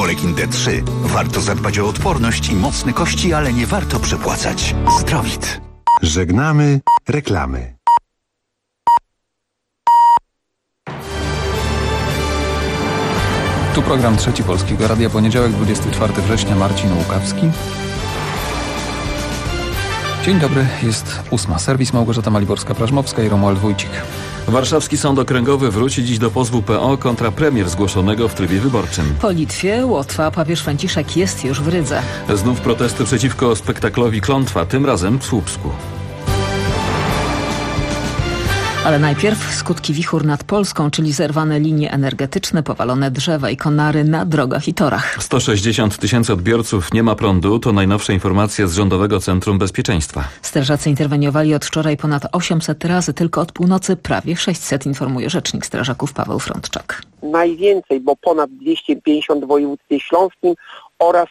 Molekin D3. Warto zadbać o odporność i mocne kości, ale nie warto przepłacać. Zdrowit. Żegnamy reklamy. Tu program Trzeci Polskiego Radia, poniedziałek, 24 września, Marcin Łukawski. Dzień dobry, jest 8. Serwis Małgorzata Maliborska-Prażmowska i Romuald Wójcik. Warszawski Sąd Okręgowy wróci dziś do pozwu PO kontra premier zgłoszonego w trybie wyborczym. Po Litwie, Łotwa, papież Franciszek jest już w Rydze. Znów protesty przeciwko spektaklowi Klątwa, tym razem w Słupsku. Ale najpierw skutki wichur nad Polską, czyli zerwane linie energetyczne, powalone drzewa i konary na drogach i torach. 160 000 odbiorców nie ma prądu, to najnowsza informacja z Rządowego Centrum Bezpieczeństwa. Strażacy interweniowali od wczoraj ponad 800 razy, tylko od północy prawie 600, informuje rzecznik strażaków Paweł Frączczak. Najwięcej, bo ponad 250 w województwie śląskim oraz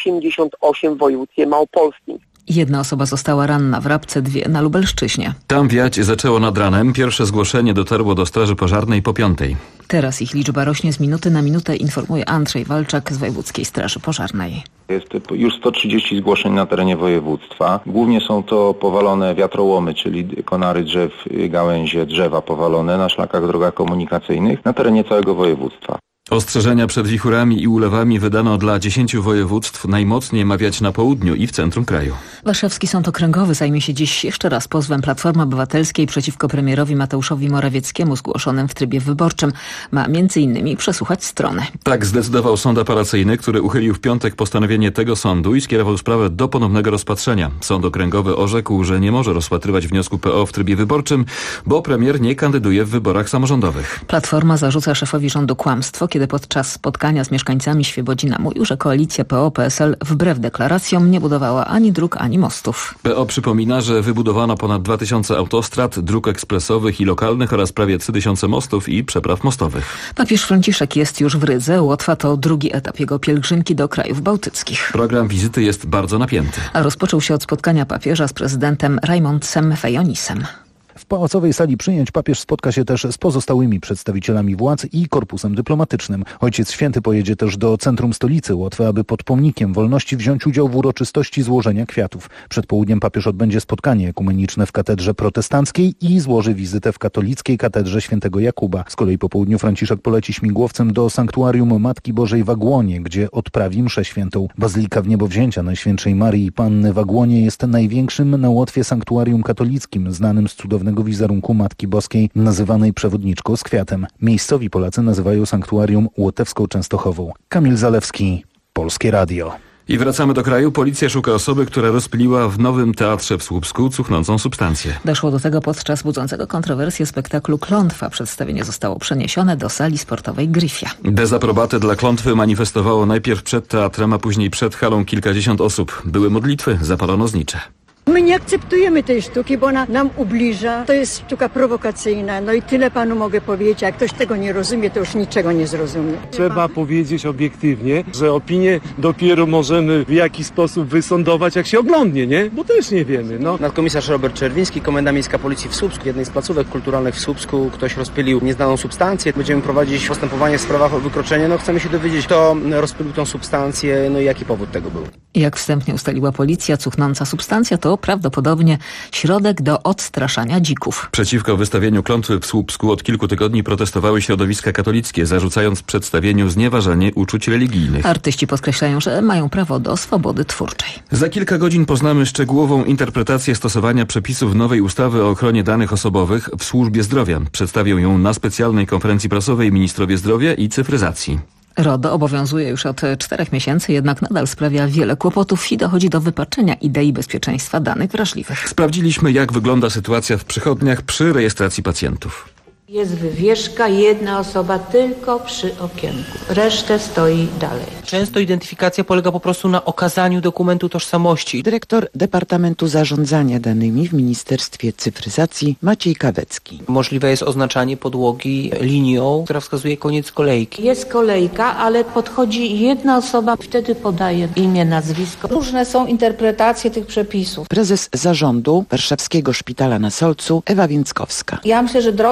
88 w województwie małopolskim. Jedna osoba została ranna w Rabce, 2 na Lubelszczyźnie. Tam wiać zaczęło nad ranem. Pierwsze zgłoszenie dotarło do Straży Pożarnej po 5. Teraz ich liczba rośnie z minuty na minutę, informuje Andrzej Walczak z Wojewódzkiej Straży Pożarnej. Jest już 130 zgłoszeń na terenie województwa. Głównie są to powalone wiatrołomy, czyli konary drzew, gałęzie drzewa powalone na szlakach, drogach komunikacyjnych na terenie całego województwa. Ostrzeżenia przed wichurami i ulewami wydano dla 10 województw, najmocniej ma wiać na południu i w centrum kraju. Warszawski Sąd Okręgowy zajmie się dziś jeszcze raz pozwem Platformy Obywatelskiej przeciwko premierowi Mateuszowi Morawieckiemu zgłoszonym w trybie wyborczym. Ma m.in. przesłuchać stronę. Tak zdecydował sąd apelacyjny, który uchylił w piątek postanowienie tego sądu i skierował sprawę do ponownego rozpatrzenia. Sąd Okręgowy orzekł, że nie może rozpatrywać wniosku PO w trybie wyborczym, bo premier nie kandyduje w wyborach samorządowych. Platforma zarzuca szefowi rządu kłamstwo, kiedy podczas spotkania z mieszkańcami Świebodzina mówił, że koalicja PO-PSL wbrew deklaracjom nie budowała ani dróg, ani mostów. PO przypomina, że wybudowano ponad 2000 autostrad, dróg ekspresowych i lokalnych oraz prawie 3000 mostów i przepraw mostowych. Papież Franciszek jest już w Rydze. Łotwa to drugi etap jego pielgrzymki do krajów bałtyckich. Program wizyty jest bardzo napięty. A rozpoczął się od spotkania papieża z prezydentem Rajmondsem Fejonisem. W pałacowej sali przyjęć papież spotka się też z pozostałymi przedstawicielami władz i korpusem dyplomatycznym. Ojciec Święty pojedzie też do centrum stolicy Łotwy, aby pod pomnikiem wolności wziąć udział w uroczystości złożenia kwiatów. Przed południem papież odbędzie spotkanie ekumeniczne w katedrze protestanckiej i złoży wizytę w katolickiej katedrze świętego Jakuba. Z kolei po południu Franciszek poleci śmigłowcem do sanktuarium Matki Bożej w Agłonie, gdzie odprawi mszę świętą. Bazylika Wniebowzięcia Najświętszej Maryi Panny w Agłonie jest największym na Łotwie sanktuarium katolickim, znanym z cudownego wizerunku Matki Boskiej, nazywanej przewodniczką z kwiatem. Miejscowi Polacy nazywają sanktuarium Łotewską Częstochową. Kamil Zalewski, Polskie Radio. I wracamy do kraju. Policja szuka osoby, która rozpyliła w Nowym Teatrze w Słupsku cuchnącą substancję. Doszło do tego podczas budzącego kontrowersję spektaklu Klątwa. Przedstawienie zostało przeniesione do sali sportowej Gryfia. Dezaprobatę dla Klątwy manifestowało najpierw przed teatrem, a później przed halą kilkadziesiąt osób. Były modlitwy, zapalono znicze. My nie akceptujemy tej sztuki, bo ona nam ubliża. To jest sztuka prowokacyjna. No i tyle panu mogę powiedzieć. Jak ktoś tego nie rozumie, to już niczego nie zrozumie. Trzeba powiedzieć obiektywnie, że opinię dopiero możemy w jakiś sposób wysądować, jak się oglądnie, nie? Bo też nie wiemy, no. Nadkomisarz Robert Czerwiński, Komenda Miejska Policji w Słupsku, jednej z placówek kulturalnych w Słupsku. Ktoś rozpylił nieznaną substancję. Będziemy prowadzić postępowanie w sprawach o wykroczenie. No chcemy się dowiedzieć, kto rozpylił tą substancję, no i jaki powód tego był. Jak wstępnie ustaliła policja, cuchnąca substancja to prawdopodobnie środek do odstraszania dzików. Przeciwko wystawieniu Klątwy w Słupsku od kilku tygodni protestowały środowiska katolickie, zarzucając przedstawieniu znieważanie uczuć religijnych. Artyści podkreślają, że mają prawo do swobody twórczej. Za kilka godzin poznamy szczegółową interpretację stosowania przepisów nowej ustawy o ochronie danych osobowych w służbie zdrowia. Przedstawią ją na specjalnej konferencji prasowej ministrowie zdrowia i cyfryzacji. RODO obowiązuje już od 4 miesięcy, jednak nadal sprawia wiele kłopotów i dochodzi do wypaczenia idei bezpieczeństwa danych wrażliwych. Sprawdziliśmy, jak wygląda sytuacja w przychodniach przy rejestracji pacjentów. Jest wywieszka, jedna osoba tylko przy okienku. Resztę stoi dalej. Często identyfikacja polega po prostu na okazaniu dokumentu tożsamości. Dyrektor Departamentu Zarządzania Danymi w Ministerstwie Cyfryzacji Maciej Kawecki. Możliwe jest oznaczanie podłogi linią, która wskazuje koniec kolejki. Jest kolejka, ale podchodzi jedna osoba, wtedy podaje imię, nazwisko. Różne są interpretacje tych przepisów. Prezes Zarządu Warszawskiego Szpitala na Solcu Ewa Więckowska. Ja myślę, że droga jest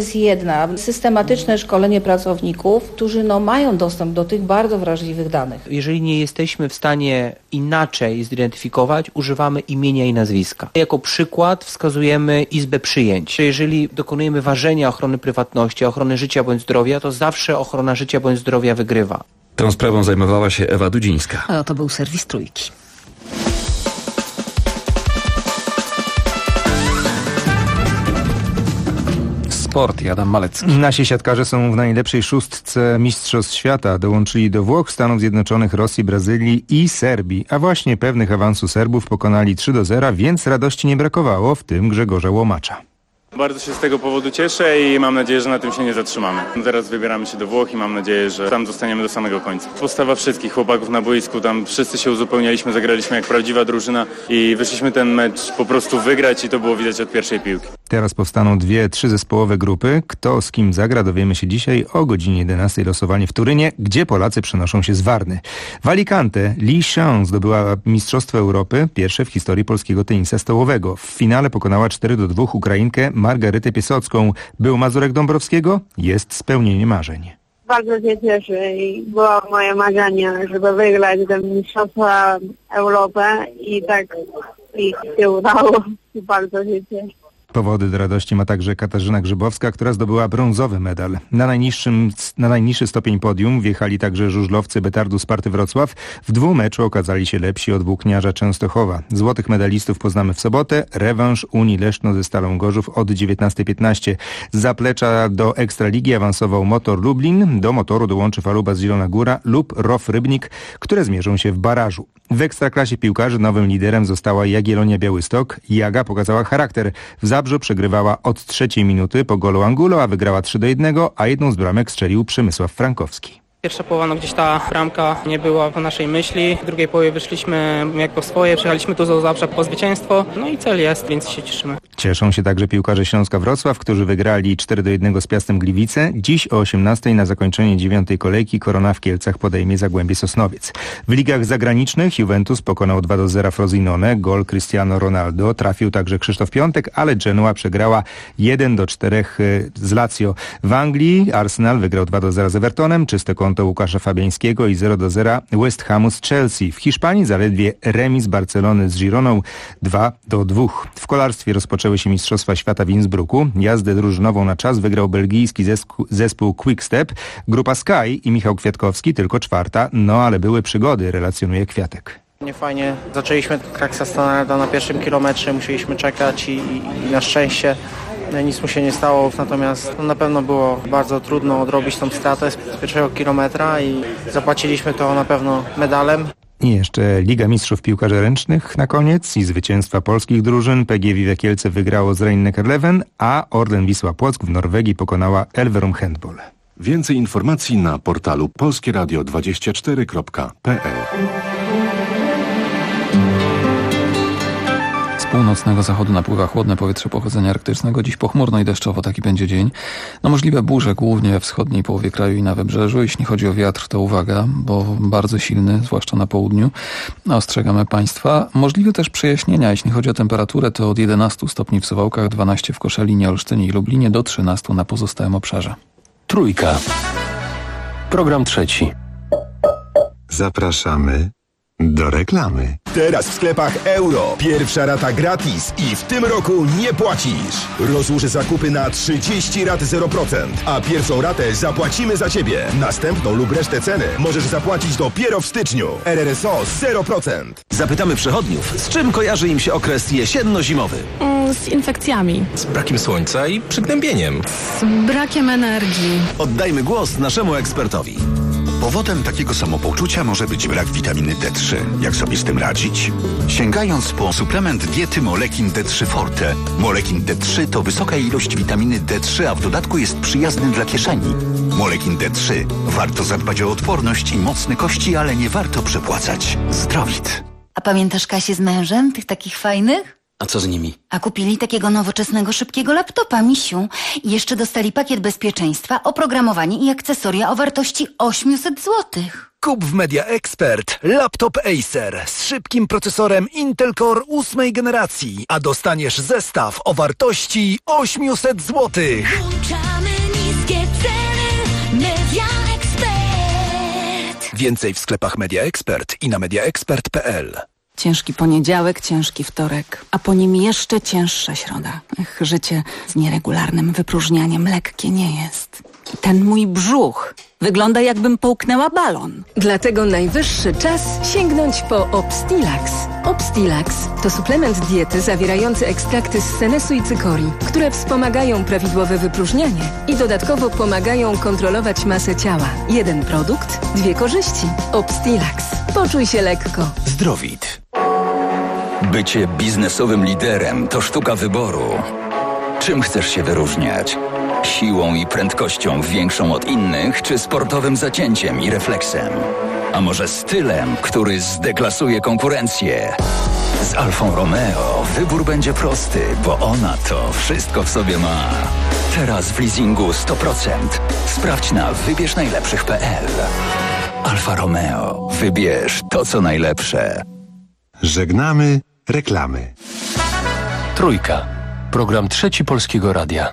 jest jedna. Systematyczne szkolenie pracowników, którzy mają dostęp do tych bardzo wrażliwych danych. Jeżeli nie jesteśmy w stanie inaczej zidentyfikować, używamy imienia i nazwiska. Jako przykład wskazujemy izbę przyjęć. Jeżeli dokonujemy ważenia ochrony prywatności, ochrony życia bądź zdrowia, to zawsze ochrona życia bądź zdrowia wygrywa. Tą sprawą zajmowała się Ewa Dudzińska. A to był serwis Trójki. Sport i Adam Malecki. Nasi siatkarze są w najlepszej szóstce mistrzostw świata. Dołączyli do Włoch, Stanów Zjednoczonych, Rosji, Brazylii i Serbii. A właśnie pewnych awansu Serbów pokonali 3-0, więc radości nie brakowało, w tym Grzegorza Łomacza. Bardzo się z tego powodu cieszę i mam nadzieję, że na tym się nie zatrzymamy. Teraz wybieramy się do Włoch i mam nadzieję, że tam zostaniemy do samego końca. Postawa wszystkich chłopaków na boisku, tam wszyscy się uzupełnialiśmy, zagraliśmy jak prawdziwa drużyna i wyszliśmy ten mecz po prostu wygrać i to było widać od pierwszej piłki. Teraz powstaną 2-3 zespołowe grupy. Kto z kim zagra, dowiemy się dzisiaj o godzinie 11 losowanie w Turynie, gdzie Polacy przenoszą się z Warny. W Alicante Li Xiang zdobyła Mistrzostwo Europy, pierwsze w historii polskiego tenisa stołowego. W finale pokonała 4-2 Ukrainkę Margarytę Piesocką. Był Mazurek Dąbrowskiego? Jest spełnienie marzeń. Bardzo się cieszę i było moje marzenie, żeby wygrać te Mistrzostwa Europy i tak i się udało. Bardzo się cieszę. Powody do radości ma także Katarzyna Grzybowska, która zdobyła brązowy medal. Na najniższy stopień podium wjechali także żużlowcy Betardu Sparty Wrocław. W dwumeczu okazali się lepsi od Włókniarza Częstochowa. Złotych medalistów poznamy w sobotę. Rewanż Unii Leszno ze Stalą Gorzów od 19:15. Z zaplecza do Ekstraligi awansował Motor Lublin. Do Motoru dołączy Faluba z Zielona Góra lub ROW Rybnik, które zmierzą się w barażu. W Ekstraklasie piłkarzy nowym liderem została Jagiellonia Białystok. Jaga pokazała charakter. W Zabrzu przegrywała od 3 minuty po golu Angulo, a wygrała 3-1, a jedną z bramek strzelił Przemysław Frankowski. Pierwsza połowa, gdzieś ta bramka nie była w naszej myśli. W drugiej połowie wyszliśmy jak po swoje, przyjechaliśmy tu do Zabrza po zwycięstwo. No i cel jest, więc się cieszymy. Cieszą się także piłkarze Śląska Wrocław, którzy wygrali 4-1 z Piastem Gliwice. Dziś o 18:00 na zakończenie 9. kolejki Korona w Kielcach podejmie Zagłębie Sosnowiec. W ligach zagranicznych Juventus pokonał 2-0 Frosinone. Gol Cristiano Ronaldo. Trafił także Krzysztof Piątek, ale Genoa przegrała 1-4 z Lazio. W Anglii Arsenal wygrał 2-0 z Evertonem. Czyste konto Łukasza Fabiańskiego i 0-0 West Hamu z Chelsea. W Hiszpanii zaledwie remis Barcelony z Gironą 2-2. W kolarstwie rozpoczęły się Mistrzostwa Świata w Innsbrucku. Jazdę drużynową na czas wygrał belgijski zespół Quick Step. Grupa Sky i Michał Kwiatkowski tylko 4, ale były przygody, relacjonuje Kwiatek. Niefajnie zaczęliśmy Kraksa Stanarda na pierwszym kilometrze, musieliśmy czekać i na szczęście nic mu się nie stało, natomiast na pewno było bardzo trudno odrobić tą stratę z pierwszego kilometra i zapłaciliśmy to na pewno medalem. I jeszcze Liga Mistrzów Piłkarzy Ręcznych na koniec i zwycięstwa polskich drużyn. PGW Kielce wygrało z Rhein-Neckar-Löwen, a Orlen Wisła Płock w Norwegii pokonała Elverum Handball. Więcej informacji na portalu polskieradio24.pl. Z północnego zachodu napływa chłodne powietrze pochodzenia arktycznego. Dziś pochmurno i deszczowo taki będzie dzień. Możliwe burze głównie we wschodniej połowie kraju i na wybrzeżu. Jeśli chodzi o wiatr, to uwaga, bo bardzo silny, zwłaszcza na południu. Ostrzegamy Państwa. Możliwe też przejaśnienia. Jeśli chodzi o temperaturę, to od 11 stopni w Suwałkach, 12 w Koszalinie, Olsztynie i Lublinie, do 13 na pozostałym obszarze. Trójka. Program trzeci. Zapraszamy do reklamy. Teraz w sklepach Euro. Pierwsza rata gratis i w tym roku nie płacisz. Rozłóż zakupy na 30 rat 0%, a pierwszą ratę zapłacimy za Ciebie. Następną lub resztę ceny możesz zapłacić dopiero w styczniu. RRSO 0%. Zapytamy przechodniów, z czym kojarzy im się okres jesienno-zimowy? Z infekcjami. Z brakiem słońca i przygnębieniem. Z brakiem energii. Oddajmy głos naszemu ekspertowi. Powodem takiego samopoczucia może być brak witaminy D3. Jak sobie z tym radzić? Sięgając po suplement diety Molekin D3 Forte. Molekin D3 to wysoka ilość witaminy D3, a w dodatku jest przyjazny dla kieszeni. Molekin D3. Warto zadbać o odporność i mocne kości, ale nie warto przepłacać. Zdrowit. A pamiętasz Kasię z mężem? Tych takich fajnych? A co z nimi? A kupili takiego nowoczesnego, szybkiego laptopa, misiu. I jeszcze dostali pakiet bezpieczeństwa, oprogramowanie i akcesoria o wartości 800 zł. Kup w Media Expert laptop Acer z szybkim procesorem Intel Core 8 generacji, a dostaniesz zestaw o wartości 800 zł. Włączamy niskie ceny. Media Expert. Więcej w sklepach Media Expert i na mediaexpert.pl. Ciężki poniedziałek, ciężki wtorek, a po nim jeszcze cięższa środa. Życie z nieregularnym wypróżnianiem lekkie nie jest. Ten mój brzuch wygląda, jakbym połknęła balon. Dlatego najwyższy czas sięgnąć po Obstilax. Obstilax to suplement diety zawierający ekstrakty z senesu i cykorii, które wspomagają prawidłowe wypróżnianie i dodatkowo pomagają kontrolować masę ciała. Jeden produkt, dwie korzyści. Obstilax. Poczuj się lekko. Zdrowit. Bycie biznesowym liderem to sztuka wyboru. Czym chcesz się wyróżniać? Siłą i prędkością większą od innych, czy sportowym zacięciem i refleksem? A może stylem, który zdeklasuje konkurencję? Z Alfą Romeo wybór będzie prosty, bo ona to wszystko w sobie ma. Teraz w leasingu 100%. Sprawdź na wybierznajlepszych.pl. Alfa Romeo. Wybierz to, co najlepsze. Żegnamy reklamy. Trójka. Program Trzeci Polskiego Radia.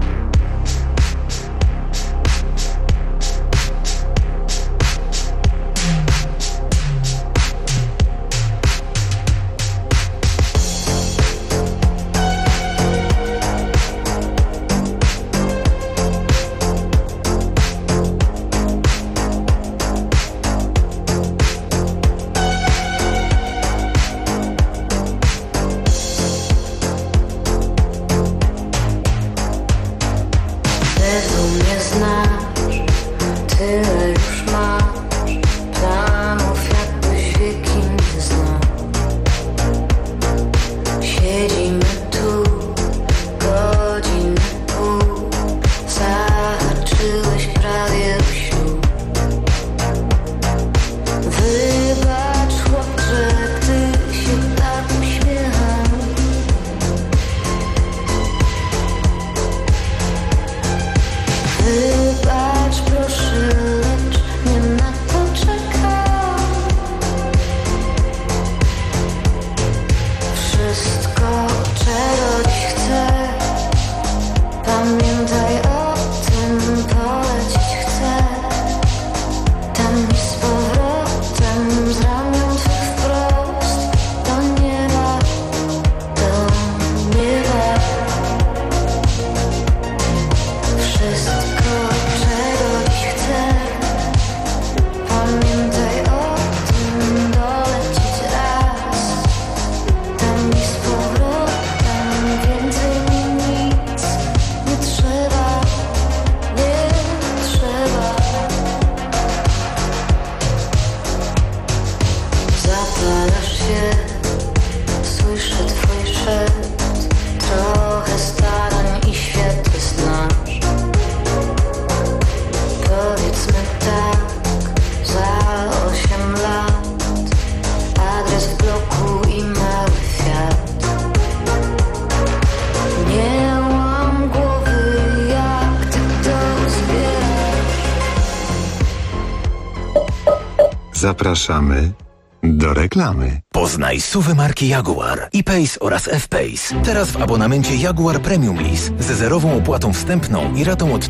Zapraszamy do reklamy. Poznaj SUV-y marki Jaguar, E-Pace oraz F-Pace. Teraz w abonamencie Jaguar Premium Lease ze zerową opłatą wstępną i ratą od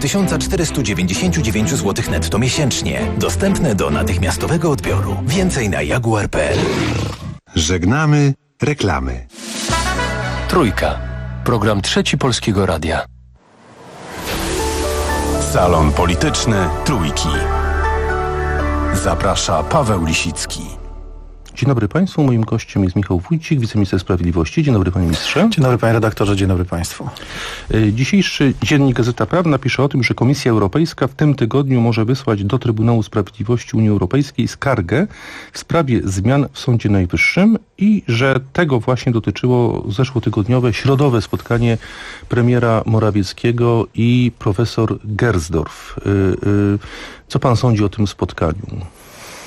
1499 zł netto miesięcznie. Dostępne do natychmiastowego odbioru. Więcej na jaguar.pl. Żegnamy reklamy. Trójka. Program Trzeci Polskiego Radia. Salon Polityczny Trójki. Zaprasza Paweł Lisicki. Dzień dobry Państwu, moim gościem jest Michał Wójcik, wiceminister sprawiedliwości. Dzień dobry Panie Ministrze. Dzień dobry Panie Redaktorze, dzień dobry Państwu. Dzisiejszy dziennik Gazeta Prawna pisze o tym, że Komisja Europejska w tym tygodniu może wysłać do Trybunału Sprawiedliwości Unii Europejskiej skargę w sprawie zmian w Sądzie Najwyższym i że tego właśnie dotyczyło zeszłotygodniowe, środowe spotkanie premiera Morawieckiego i profesor Gersdorf. Co Pan sądzi o tym spotkaniu?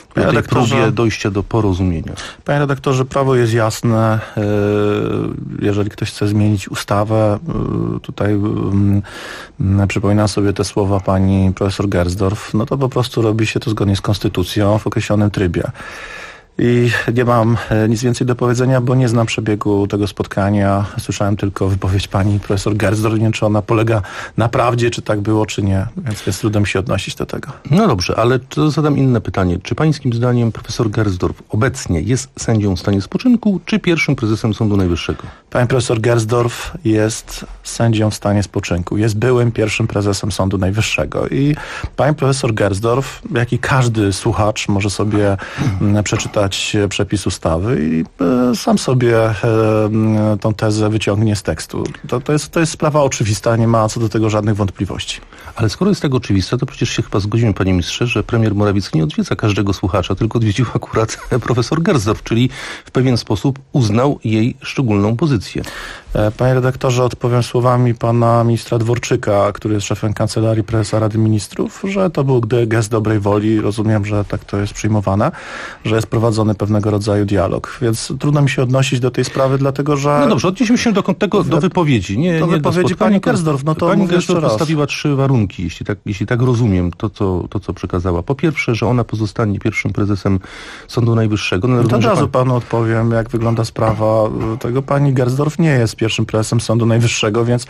o tej próbie dojścia do porozumienia. Panie redaktorze, prawo jest jasne. Jeżeli ktoś chce zmienić ustawę, tutaj przypominam sobie te słowa pani profesor Gersdorf, no to po prostu robi się to zgodnie z konstytucją w określonym trybie. I nie mam nic więcej do powiedzenia, bo nie znam przebiegu tego spotkania. Słyszałem tylko wypowiedź pani profesor Gersdorf. Nie wiem, czy ona polega na prawdzie, czy tak było, czy nie. Więc trudno mi się odnosić do tego. No dobrze, ale to zadam inne pytanie. Czy pańskim zdaniem profesor Gersdorf obecnie jest sędzią w stanie spoczynku, czy pierwszym prezesem Sądu Najwyższego? Pani profesor Gersdorf jest sędzią w stanie spoczynku. Jest byłym pierwszym prezesem Sądu Najwyższego. I pani profesor Gersdorf, jak i każdy słuchacz, może sobie przeczytać przepis ustawy i sam sobie tą tezę wyciągnie z tekstu. To jest sprawa oczywista, nie ma co do tego żadnych wątpliwości. Ale skoro jest tak oczywista, to przecież się chyba zgodzimy, panie ministrze, że premier Morawiecki nie odwiedza każdego słuchacza, tylko odwiedził akurat profesor Gersdorf, czyli w pewien sposób uznał jej szczególną pozycję. Panie redaktorze, odpowiem słowami pana ministra Dworczyka, który jest szefem Kancelarii Prezesa Rady Ministrów, że to był gest dobrej woli. Rozumiem, że tak to jest przyjmowane, że jest prowadzony pewnego rodzaju dialog. Więc trudno mi się odnosić do tej sprawy, dlatego że... No dobrze, odnieśmy się do wypowiedzi. Nie wypowiedzi pani Gersdorf. No to pani mówię Gersdorf postawiła 3 warunki, jeśli tak rozumiem to, co przekazała. Po pierwsze, że ona pozostanie pierwszym prezesem Sądu Najwyższego. No, to od razu panu odpowiem, jak wygląda sprawa tego. Pani Gersdorf nie jest pierwszym prezesem Sądu Najwyższego, więc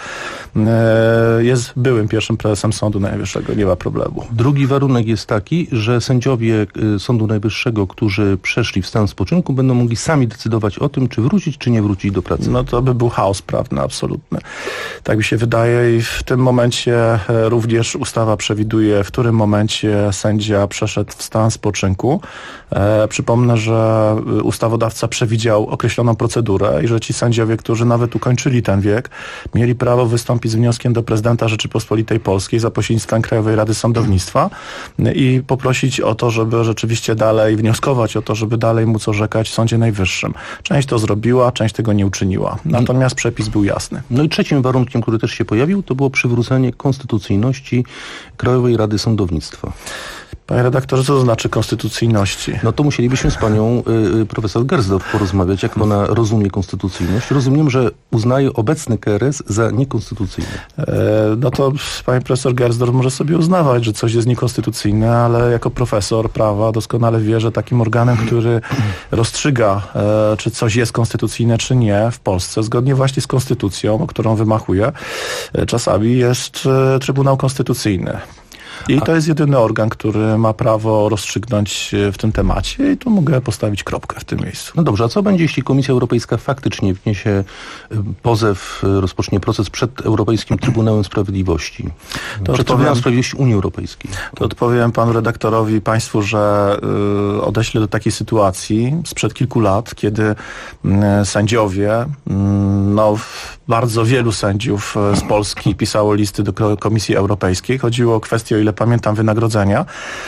jest byłym pierwszym prezesem Sądu Najwyższego. Nie ma problemu. Drugi warunek jest taki, że sędziowie Sądu Najwyższego, którzy przeszli w stan spoczynku, będą mogli sami decydować o tym, czy wrócić, czy nie wrócić do pracy. No to by był chaos prawny absolutny. Tak mi się wydaje i w tym momencie również ustawa przewiduje, w którym momencie sędzia przeszedł w stan spoczynku. Przypomnę, że ustawodawca przewidział określoną procedurę i że ci sędziowie, którzy nawet ukończyli ten wiek, mieli prawo wystąpić z wnioskiem do prezydenta Rzeczypospolitej Polskiej za pośrednictwem Krajowej Rady Sądownictwa i poprosić o to, żeby rzeczywiście dalej wnioskować o to, żeby dalej móc orzekać w Sądzie Najwyższym. Część to zrobiła, część tego nie uczyniła. Natomiast przepis był jasny. No i trzecim warunkiem, który też się pojawił, to było przywrócenie konstytucyjności Krajowej Rady Sądownictwa. Panie redaktorze, co to znaczy konstytucyjności? No to musielibyśmy z panią profesor Gersdorf porozmawiać, jak ona rozumie konstytucyjność. Rozumiem, że uznaje obecny KRS za niekonstytucyjny. No to pani profesor Gersdorf może sobie uznawać, że coś jest niekonstytucyjne, ale jako profesor prawa doskonale wie, że takim organem, który rozstrzyga, czy coś jest konstytucyjne, czy nie w Polsce, zgodnie właśnie z konstytucją, o którą wymachuje, czasami jest Trybunał Konstytucyjny. I to jest jedyny organ, który ma prawo rozstrzygnąć w tym temacie i tu mogę postawić kropkę w tym miejscu. No dobrze, a co będzie, jeśli Komisja Europejska faktycznie wniesie pozew, rozpocznie proces przed Europejskim Trybunałem Sprawiedliwości? Przed Trybunałem Sprawiedliwości Unii Europejskiej. To odpowiem panu redaktorowi i państwu, że odeślę do takiej sytuacji sprzed kilku lat, kiedy sędziowie, bardzo wielu sędziów z Polski pisało listy do Komisji Europejskiej. Chodziło o kwestię, o ile pamiętam, wynagrodzenia.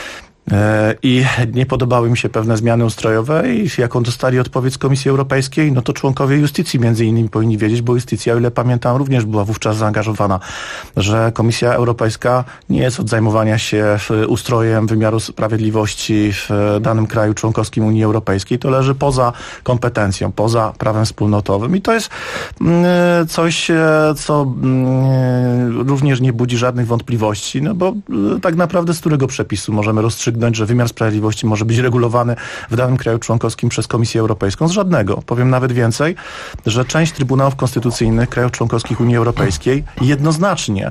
I nie podobały mi się pewne zmiany ustrojowe i jaką dostali odpowiedź z Komisji Europejskiej, no to członkowie Justycji między innymi powinni wiedzieć, bo Justycja, o ile pamiętam, również była wówczas zaangażowana, że Komisja Europejska nie jest od zajmowania się ustrojem wymiaru sprawiedliwości w danym kraju członkowskim Unii Europejskiej. To leży poza kompetencją, poza prawem wspólnotowym i to jest coś, co również nie budzi żadnych wątpliwości, no bo tak naprawdę z którego przepisu możemy rozstrzygnąć, że wymiar sprawiedliwości może być regulowany w danym kraju członkowskim przez Komisję Europejską? Z żadnego. Powiem nawet więcej, że część Trybunałów Konstytucyjnych krajów członkowskich Unii Europejskiej jednoznacznie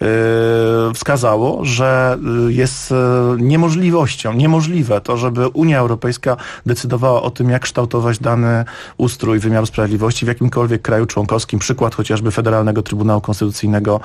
wskazało, że jest niemożliwe to, żeby Unia Europejska decydowała o tym, jak kształtować dany ustrój wymiaru sprawiedliwości w jakimkolwiek kraju członkowskim. Przykład chociażby Federalnego Trybunału Konstytucyjnego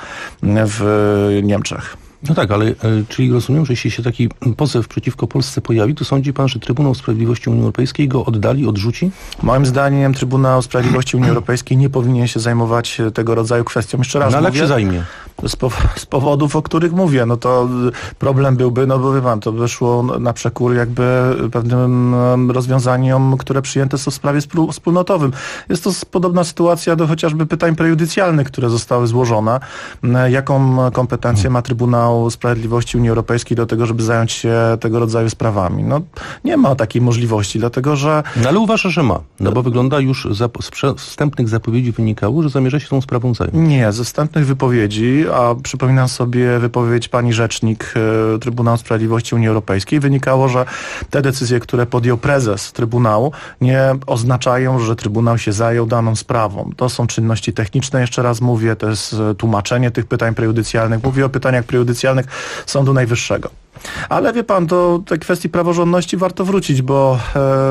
w Niemczech. No tak, ale czyli rozumiem, że jeśli się taki pozew przeciwko Polsce pojawi, to sądzi pan, że Trybunał Sprawiedliwości Unii Europejskiej go odrzuci? Moim zdaniem Trybunał Sprawiedliwości Unii Europejskiej nie powinien się zajmować tego rodzaju kwestią. Jeszcze raz ale mówię, jak się zajmie? Z powodów, o których mówię, no to problem byłby, no bo wie pan, to wyszło na przekór jakby pewnym rozwiązaniom, które przyjęte są w sprawie wspólnotowym. Jest to podobna sytuacja do chociażby pytań prejudycjalnych, które zostały złożone. Jaką kompetencję ma Trybunał Sprawiedliwości Unii Europejskiej do tego, żeby zająć się tego rodzaju sprawami? No nie ma takiej możliwości, dlatego że... No ale uważa, że ma, no bo wygląda już z wstępnych zapowiedzi wynikało, że zamierza się tą sprawą zająć. Nie, ze wstępnych wypowiedzi, a przypominam sobie wypowiedź pani rzecznik Trybunału Sprawiedliwości Unii Europejskiej, wynikało, że te decyzje, które podjął prezes Trybunału, nie oznaczają, że Trybunał się zajął daną sprawą. To są czynności techniczne, jeszcze raz mówię, to jest tłumaczenie tych pytań prejudycjalnych. Mówię o pytaniach prejudycjalnych Sądu Najwyższego. Ale wie pan, do tej kwestii praworządności warto wrócić, bo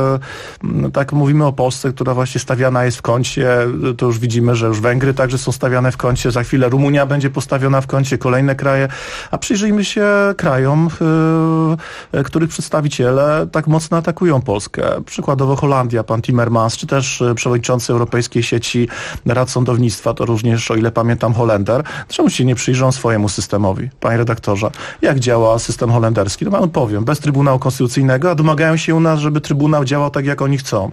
tak mówimy o Polsce, która właśnie stawiana jest w kącie, to już widzimy, że już Węgry także są stawiane w kącie, za chwilę Rumunia będzie postawiona w kącie, kolejne kraje, a przyjrzyjmy się krajom, których przedstawiciele tak mocno atakują Polskę. Przykładowo Holandia, pan Timmermans, czy też przewodniczący Europejskiej Sieci Rad Sądownictwa, to również, o ile pamiętam, Holender. Czemu się nie przyjrzą swojemu systemowi, panie redaktorze? Jak działa system holenderski? No panu powiem, bez Trybunału Konstytucyjnego, a domagają się u nas, żeby Trybunał działał tak, jak oni chcą.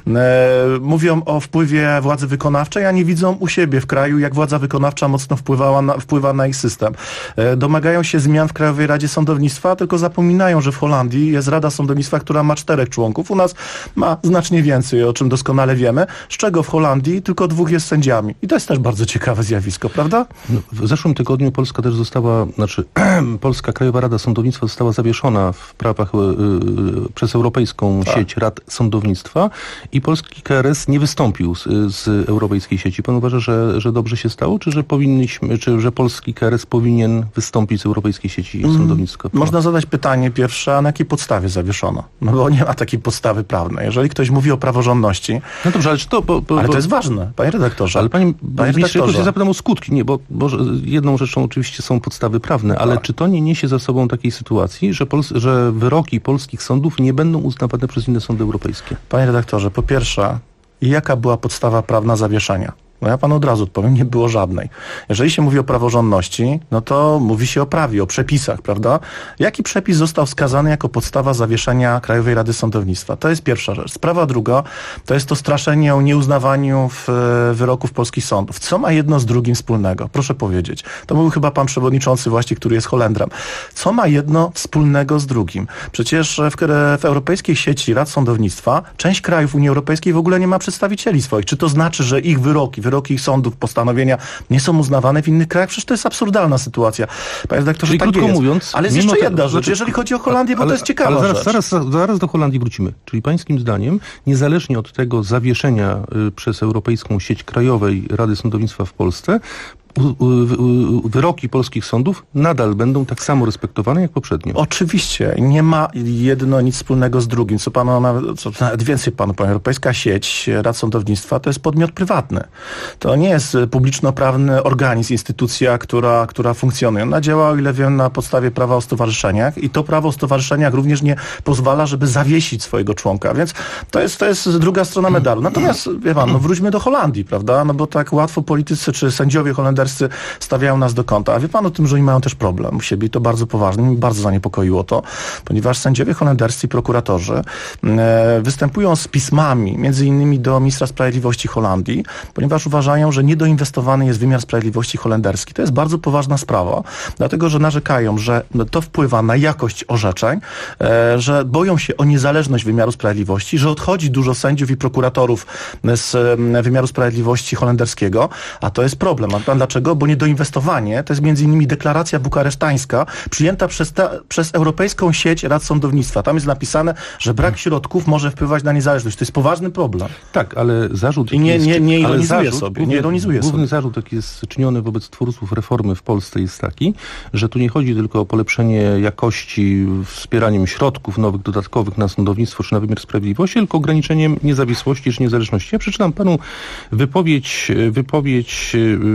Mówią o wpływie władzy wykonawczej, a nie widzą u siebie w kraju, jak władza wykonawcza mocno wpływa na ich system. Domagają się zmian w Krajowej Radzie Sądownictwa, tylko zapominają, że w Holandii jest Rada Sądownictwa, która ma 4 członków. U nas ma znacznie więcej, o czym doskonale wiemy, z czego w Holandii tylko 2 jest sędziami. I to jest też bardzo ciekawe zjawisko, prawda? No, w zeszłym tygodniu Polska też została, Polska Krajowa Rada Sądownictwa została zawieszona w prawach przez Europejską sieć Rad Sądownictwa i polski KRS nie wystąpił z Europejskiej Sieci. Pan uważa, że dobrze się stało, czy że polski KRS powinien wystąpić z Europejskiej Sieci Sądownictwa? Można zadać pytanie pierwsze, a na jakiej podstawie zawieszono? No bo nie ma takiej podstawy prawnej. Jeżeli ktoś mówi o praworządności... No dobrze, ale czy to... Ale to jest ważne, panie redaktorze. Ale panie redaktorze, ja zapytam o skutki. Nie, bo jedną rzeczą oczywiście są podstawy prawne, ale czy to nie niesie za sobą takiej sytuacji, że wyroki polskich sądów nie będą uznawane przez inne sądy europejskie? Panie redaktorze, po pierwsze, jaka była podstawa prawna zawieszenia? No ja panu od razu odpowiem, nie było żadnej. Jeżeli się mówi o praworządności, no to mówi się o prawie, o przepisach, prawda? Jaki przepis został wskazany jako podstawa zawieszenia Krajowej Rady Sądownictwa? To jest pierwsza rzecz. Sprawa druga, to jest to straszenie o nieuznawaniu wyroków polskich sądów. Co ma jedno z drugim wspólnego? Proszę powiedzieć. To mówił chyba pan przewodniczący właśnie, który jest Holendrem. Co ma jedno wspólnego z drugim? Przecież w Europejskiej Sieci Rad Sądownictwa część krajów Unii Europejskiej w ogóle nie ma przedstawicieli swoich. Czy to znaczy, że ich wyroki ich sądów, postanowienia nie są uznawane w innych krajach? Przecież to jest absurdalna sytuacja. Panie redaktorze, czyli tak krótko jest. mówiąc, ale jest jeszcze jedna rzecz, jeżeli chodzi o Holandię, bo to jest ciekawa rzecz. Zaraz do Holandii wrócimy. Czyli pańskim zdaniem, niezależnie od tego zawieszenia przez Europejską Sieć Krajowej Rady Sądownictwa w Polsce, wyroki polskich sądów nadal będą tak samo respektowane jak poprzednio. Oczywiście. Nie ma jedno nic wspólnego z drugim. Co nawet więcej panu powiem. Europejska Sieć Rad Sądownictwa to jest podmiot prywatny. To nie jest publiczno-prawny organizm, instytucja, która funkcjonuje. Ona działa, o ile wiem, na podstawie prawa o stowarzyszeniach i to prawo o stowarzyszeniach również nie pozwala, żeby zawiesić swojego członka. Więc to jest druga strona medalu. Natomiast, wie pan, wróćmy do Holandii, prawda? No bo tak łatwo politycy czy sędziowie holenderscy stawiają nas do kąta. A wie pan o tym, że oni mają też problem u siebie i to bardzo poważny. Mnie bardzo zaniepokoiło to, ponieważ sędziowie holenderscy i prokuratorzy występują z pismami, między innymi do ministra sprawiedliwości Holandii, ponieważ uważają, że niedoinwestowany jest wymiar sprawiedliwości holenderski. To jest bardzo poważna sprawa, dlatego, że narzekają, że to wpływa na jakość orzeczeń, że boją się o niezależność wymiaru sprawiedliwości, że odchodzi dużo sędziów i prokuratorów z wymiaru sprawiedliwości holenderskiego, a to jest problem. A pan dlaczego? Bo niedoinwestowanie to jest między innymi deklaracja bukaresztańska przyjęta przez Europejską Sieć Rad Sądownictwa. Tam jest napisane, że brak środków może wpływać na niezależność. To jest poważny problem. Tak, ale zarzut... I nie ironizuje sobie. Główny zarzut, jaki jest czyniony wobec twórców reformy w Polsce jest taki, że tu nie chodzi tylko o polepszenie jakości, wspieraniem środków nowych, dodatkowych na sądownictwo czy na wymiar sprawiedliwości, tylko ograniczeniem niezawisłości czy niezależności. Ja przeczytam panu wypowiedź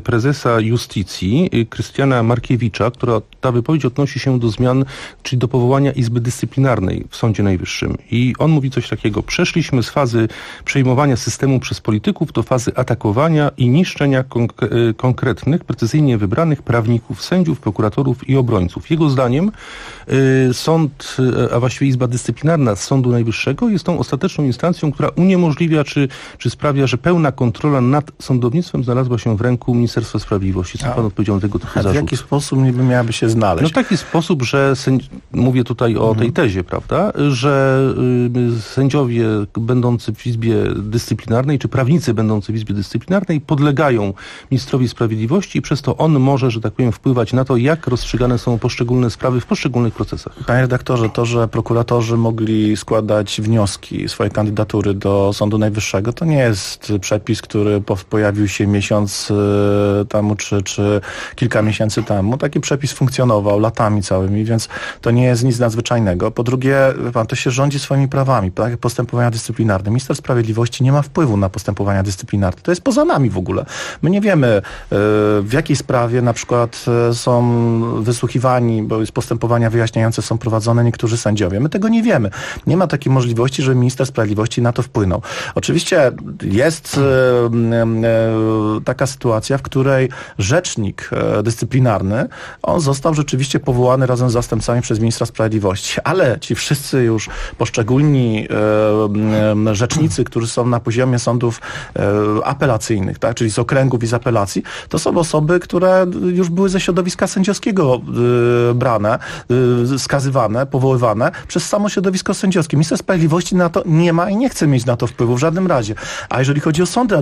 prezesa Justicji Krystiana Markiewicza, ta wypowiedź odnosi się do zmian, czyli do powołania Izby Dyscyplinarnej w Sądzie Najwyższym. I on mówi coś takiego: przeszliśmy z fazy przejmowania systemu przez polityków do fazy atakowania i niszczenia konkretnych, precyzyjnie wybranych prawników, sędziów, prokuratorów i obrońców. Jego zdaniem sąd, a właściwie Izba Dyscyplinarna Sądu Najwyższego jest tą ostateczną instancją, która uniemożliwia czy sprawia, że pełna kontrola nad sądownictwem znalazła się w ręku Ministerstwa Sprawiedliwości. Co pan odpowiedział na tego typu zarzut? W jaki sposób niby miałaby się znaleźć? No w taki sposób, że mówię tutaj o tej tezie, prawda, że sędziowie będący w Izbie Dyscyplinarnej, czy prawnicy będący w Izbie Dyscyplinarnej podlegają Ministrowi Sprawiedliwości i przez to on może, że tak powiem, wpływać na to, jak rozstrzygane są poszczególne sprawy w poszczególnych procesach. Panie redaktorze, to, że prokuratorzy mogli składać wnioski, swoje kandydatury do Sądu Najwyższego, to nie jest przepis, który pojawił się miesiąc temu, czy kilka miesięcy temu. Taki przepis funkcjonował latami całymi, więc to nie jest nic nadzwyczajnego. Po drugie, pan, to się rządzi swoimi prawami, tak? Postępowania dyscyplinarne. Minister Sprawiedliwości nie ma wpływu na postępowania dyscyplinarne. To jest poza nami w ogóle. My nie wiemy, w jakiej sprawie na przykład są wysłuchiwani, bo jest postępowania wyjaśniające są prowadzone niektórzy sędziowie. My tego nie wiemy. Nie ma takiej możliwości, żeby minister sprawiedliwości na to wpłynął. Oczywiście jest taka sytuacja, w której rzecznik dyscyplinarny, on został rzeczywiście powołany razem z zastępcami przez ministra sprawiedliwości, ale ci wszyscy już poszczególni rzecznicy, którzy są na poziomie sądów apelacyjnych, tak, czyli z okręgów i z apelacji, to są osoby, które już były ze środowiska sędziowskiego brane, skazywane, powoływane przez samo środowisko sędziowskie. Minister sprawiedliwości na to nie ma i nie chce mieć na to wpływu w żadnym razie. A jeżeli chodzi o sądy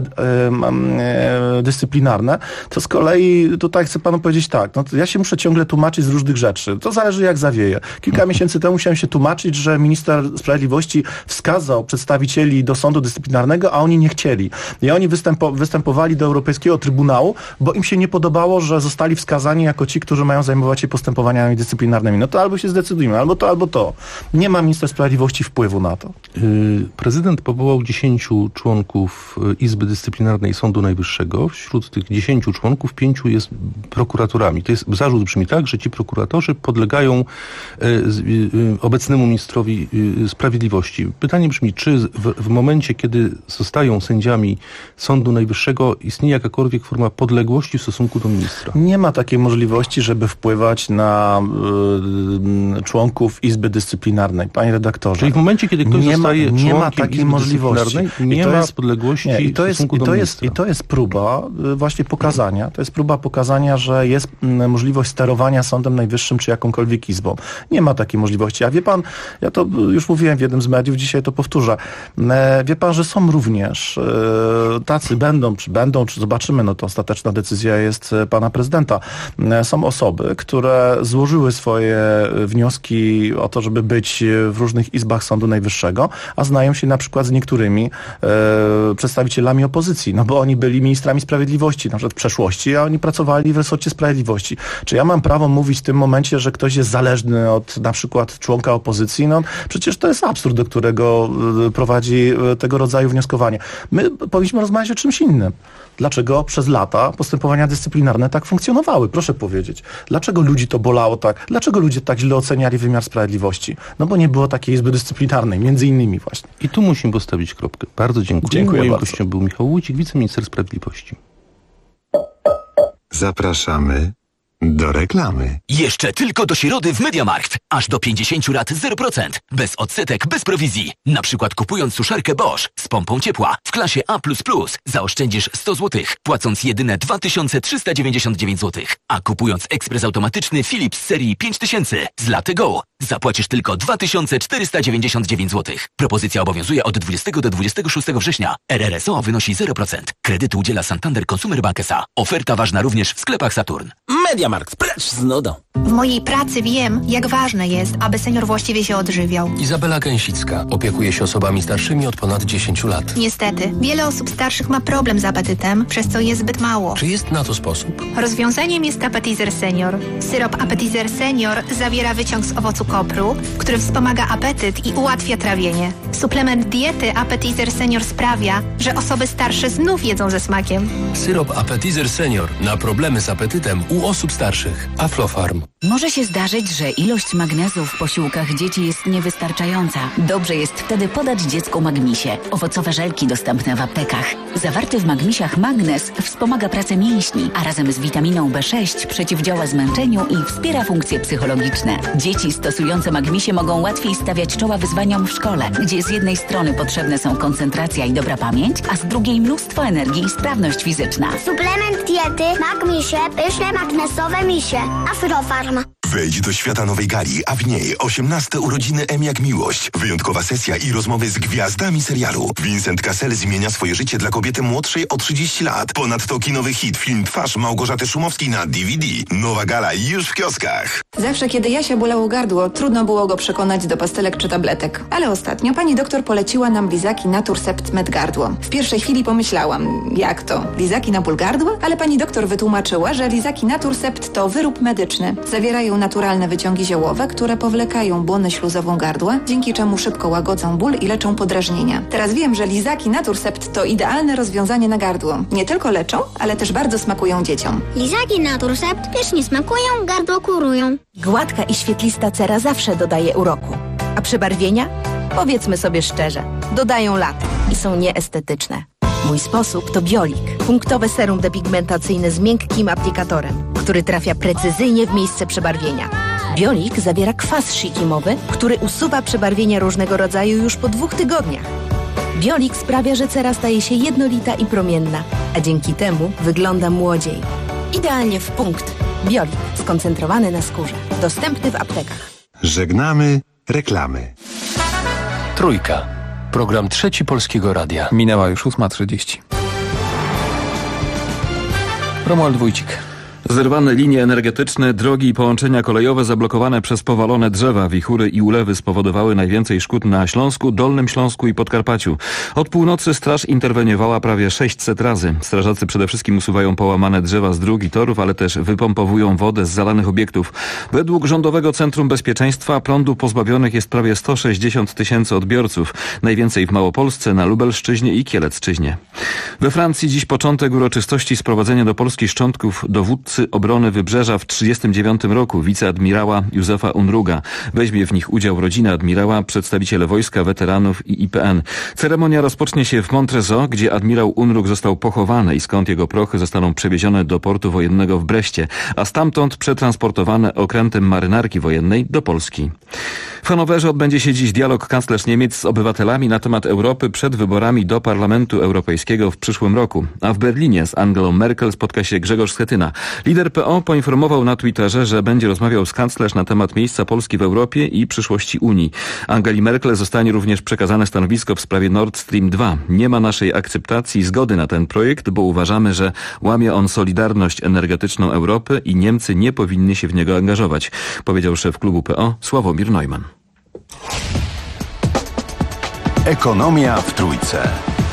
dyscyplinarne, to z kolei tutaj chcę panu powiedzieć tak, no to ja się muszę ciągle tłumaczyć z różnych rzeczy. To zależy jak zawieje. Kilka miesięcy temu musiałem się tłumaczyć, że minister sprawiedliwości wskazał przedstawicieli do sądu dyscyplinarnego, a oni nie chcieli. I oni występowali do Europejskiego Trybunału, bo im się nie podobało, że zostali wskazani jako ci, którzy mają zajmować się postępowaniami dyscyplinarnymi. No to albo się zdecydujmy, albo to. Nie ma minister sprawiedliwości wpływu na to. Prezydent powołał 10 członków Izby Dyscyplinarnej Sądu Najwyższego. Wśród tych 10 członków 5 jest prokuratorami. To jest zarzut brzmi tak, że ci prokuratorzy podlegają obecnemu ministrowi sprawiedliwości. Pytanie brzmi, czy w momencie, kiedy zostają sędziami Sądu Najwyższego, istnieje jakakolwiek forma podległości w stosunku do ministra? Nie ma takiej możliwości, żeby wpływać na członków Izby Dyscyplinarnej. Panie redaktorze. Czyli w momencie, kiedy ktoś zostaje nie ma członkiem takiej Izby możliwości. Nie ma podległości w stosunku do ministra. I to jest próba właśnie pokazania. To jest próba pokazania, że jest możliwość sterowania Sądem Najwyższym czy jakąkolwiek izbą. Nie ma takiej możliwości. A wie pan, ja to już mówiłem w jednym z mediów, dzisiaj to powtórzę. Wie pan, że są również tacy czy zobaczymy, no to ostateczna decyzja jest pana prezydenta. Są osoby, które złożyły swoje wnioski o to, żeby być w różnych izbach Sądu Najwyższego, a znają się na przykład z niektórymi przedstawicielami opozycji, no bo oni byli ministrami sprawiedliwości, na przykład w przeszłości, a oni pracowali w resorcie sprawiedliwości. Czy ja mam prawo mówić w tym momencie, że ktoś jest zależny od na przykład członka opozycji? No przecież to jest absurd, do którego prowadzi tego rodzaju wnioskowanie. My powinniśmy rozmawiać o czymś innym. Dlaczego przez lata postępowania dyscyplinarne tak funkcjonowały? Proszę powiedzieć. Dlaczego ludzi to bolało tak? Dlaczego ludzie tak źle oceniali wymiar sprawiedliwości? No bo nie było takiej Izby Dyscyplinarnej, między innymi właśnie. I tu musimy postawić kropkę. Bardzo dziękuję. Dziękuję Moim bardzo. gościem był Michał Wójcik, wiceminister sprawiedliwości. Zapraszamy do reklamy. Jeszcze tylko do środy w MediaMarkt. Aż do 50 rat 0%. Bez odsetek, bez prowizji. Na przykład kupując suszarkę Bosch z pompą ciepła w klasie A++, zaoszczędzisz 100 zł, płacąc jedyne 2399 zł. A kupując ekspres automatyczny Philips serii 5000 z Latte Go, zapłacisz tylko 2499 zł. Propozycja obowiązuje od 20 do 26 września. RRSO wynosi 0%. Kredytu udziela Santander Consumer Bank S.A. Oferta ważna również w sklepach Saturn. Media MediaMarkt, precz z nudą. W mojej pracy wiem, jak ważne jest, aby senior właściwie się odżywiał. Izabela Gęsicka opiekuje się osobami starszymi od ponad 10 lat. Niestety, wiele osób starszych ma problem z apetytem, przez co je zbyt mało. Czy jest na to sposób? Rozwiązaniem jest Appetizer Senior. Syrop Appetizer Senior zawiera wyciąg z owocu kopru, który wspomaga apetyt i ułatwia trawienie. Suplement diety Appetizer Senior sprawia, że osoby starsze znów jedzą ze smakiem. Syrop Appetizer Senior na problemy z apetytem u osób starszych. Aflofarm. Może się zdarzyć, że ilość magnezu w posiłkach dzieci jest niewystarczająca. Dobrze jest wtedy podać dziecku magmisie. Owocowe żelki dostępne w aptekach. Zawarty w magmisiach magnez wspomaga pracę mięśni, a razem z witaminą B6 przeciwdziała zmęczeniu i wspiera funkcje psychologiczne. Dzieci stosujące magmisie mogą łatwiej stawiać czoła wyzwaniom w szkole, gdzie z jednej strony potrzebne są koncentracja i dobra pamięć, a z drugiej mnóstwo energii i sprawność fizyczna. Suplement diety Magmisie, pyszne magnesowe misie. Aflofarm. Wejdź do świata nowej gali, a w niej 18 urodziny M jak miłość. Wyjątkowa sesja i rozmowy z gwiazdami serialu. Vincent Cassel zmienia swoje życie dla kobiety młodszej o 30 lat. Ponadto kinowy hit, film Twarz Małgorzaty Szumowskiej na DVD. Nowa gala już w kioskach. Zawsze, kiedy Jasia bolało gardło, trudno było go przekonać do pastelek czy tabletek. Ale ostatnio pani doktor poleciła nam lizaki Naturcept Med Gardło. W pierwszej chwili pomyślałam, jak to? Lizaki na ból gardła? Ale pani doktor wytłumaczyła, że lizaki Naturcept to wyrób medyczny. Zawierają naturalne wyciągi ziołowe, które powlekają błonę śluzową gardła, dzięki czemu szybko łagodzą ból i leczą podrażnienia. Teraz wiem, że lizaki Naturcept to idealne rozwiązanie na gardło. Nie tylko leczą, ale też bardzo smakują dzieciom. Lizaki Naturcept pysznie smakują, gardło kurują. Gładka i świetlista cera zawsze dodaje uroku. A przebarwienia? Powiedzmy sobie szczerze, dodają lat i są nieestetyczne. Mój sposób to Biolik. Punktowe serum depigmentacyjne z miękkim aplikatorem, który trafia precyzyjnie w miejsce przebarwienia. Biolik zawiera kwas shikimowy, który usuwa przebarwienia różnego rodzaju już po 2 tygodniach. Biolik sprawia, że cera staje się jednolita i promienna, a dzięki temu wygląda młodziej. Idealnie w punkt. Biolik skoncentrowany na skórze. Dostępny w aptekach. Żegnamy reklamy. Trójka. Program Trzeci Polskiego Radia. Minęła już 8:30. Romuald Wójcik. Zerwane linie energetyczne, drogi i połączenia kolejowe zablokowane przez powalone drzewa, wichury i ulewy spowodowały najwięcej szkód na Śląsku, Dolnym Śląsku i Podkarpaciu. Od północy straż interweniowała prawie 600 razy. Strażacy przede wszystkim usuwają połamane drzewa z dróg i torów, ale też wypompowują wodę z zalanych obiektów. Według Rządowego Centrum Bezpieczeństwa prądu pozbawionych jest prawie 160 000 odbiorców. Najwięcej w Małopolsce, na Lubelszczyźnie i Kielecczyźnie. We Francji dziś początek uroczystości sprowadzenia do Polski szczątków dowódcy obrony Wybrzeża w 1939 roku, wiceadmirała Józefa Unruga. Weźmie w nich udział rodzina admirała, przedstawiciele wojska, weteranów i IPN. Ceremonia rozpocznie się w Montrezo, gdzie admirał Unrug został pochowany i skąd jego prochy zostaną przewiezione do portu wojennego w Breście, a stamtąd przetransportowane okrętem marynarki wojennej do Polski. W Hanowerze odbędzie się dziś dialog kanclerz Niemiec z obywatelami na temat Europy przed wyborami do Parlamentu Europejskiego w przyszłym roku. A w Berlinie z Angelą Merkel spotka się Grzegorz Schetyna. Lider PO poinformował na Twitterze, że będzie rozmawiał z kanclerz na temat miejsca Polski w Europie i przyszłości Unii. Angeli Merkel zostanie również przekazane stanowisko w sprawie Nord Stream 2. Nie ma naszej akceptacji i zgody na ten projekt, bo uważamy, że łamie on solidarność energetyczną Europy i Niemcy nie powinny się w niego angażować, powiedział szef klubu PO Sławomir Neumann. Ekonomia w Trójce.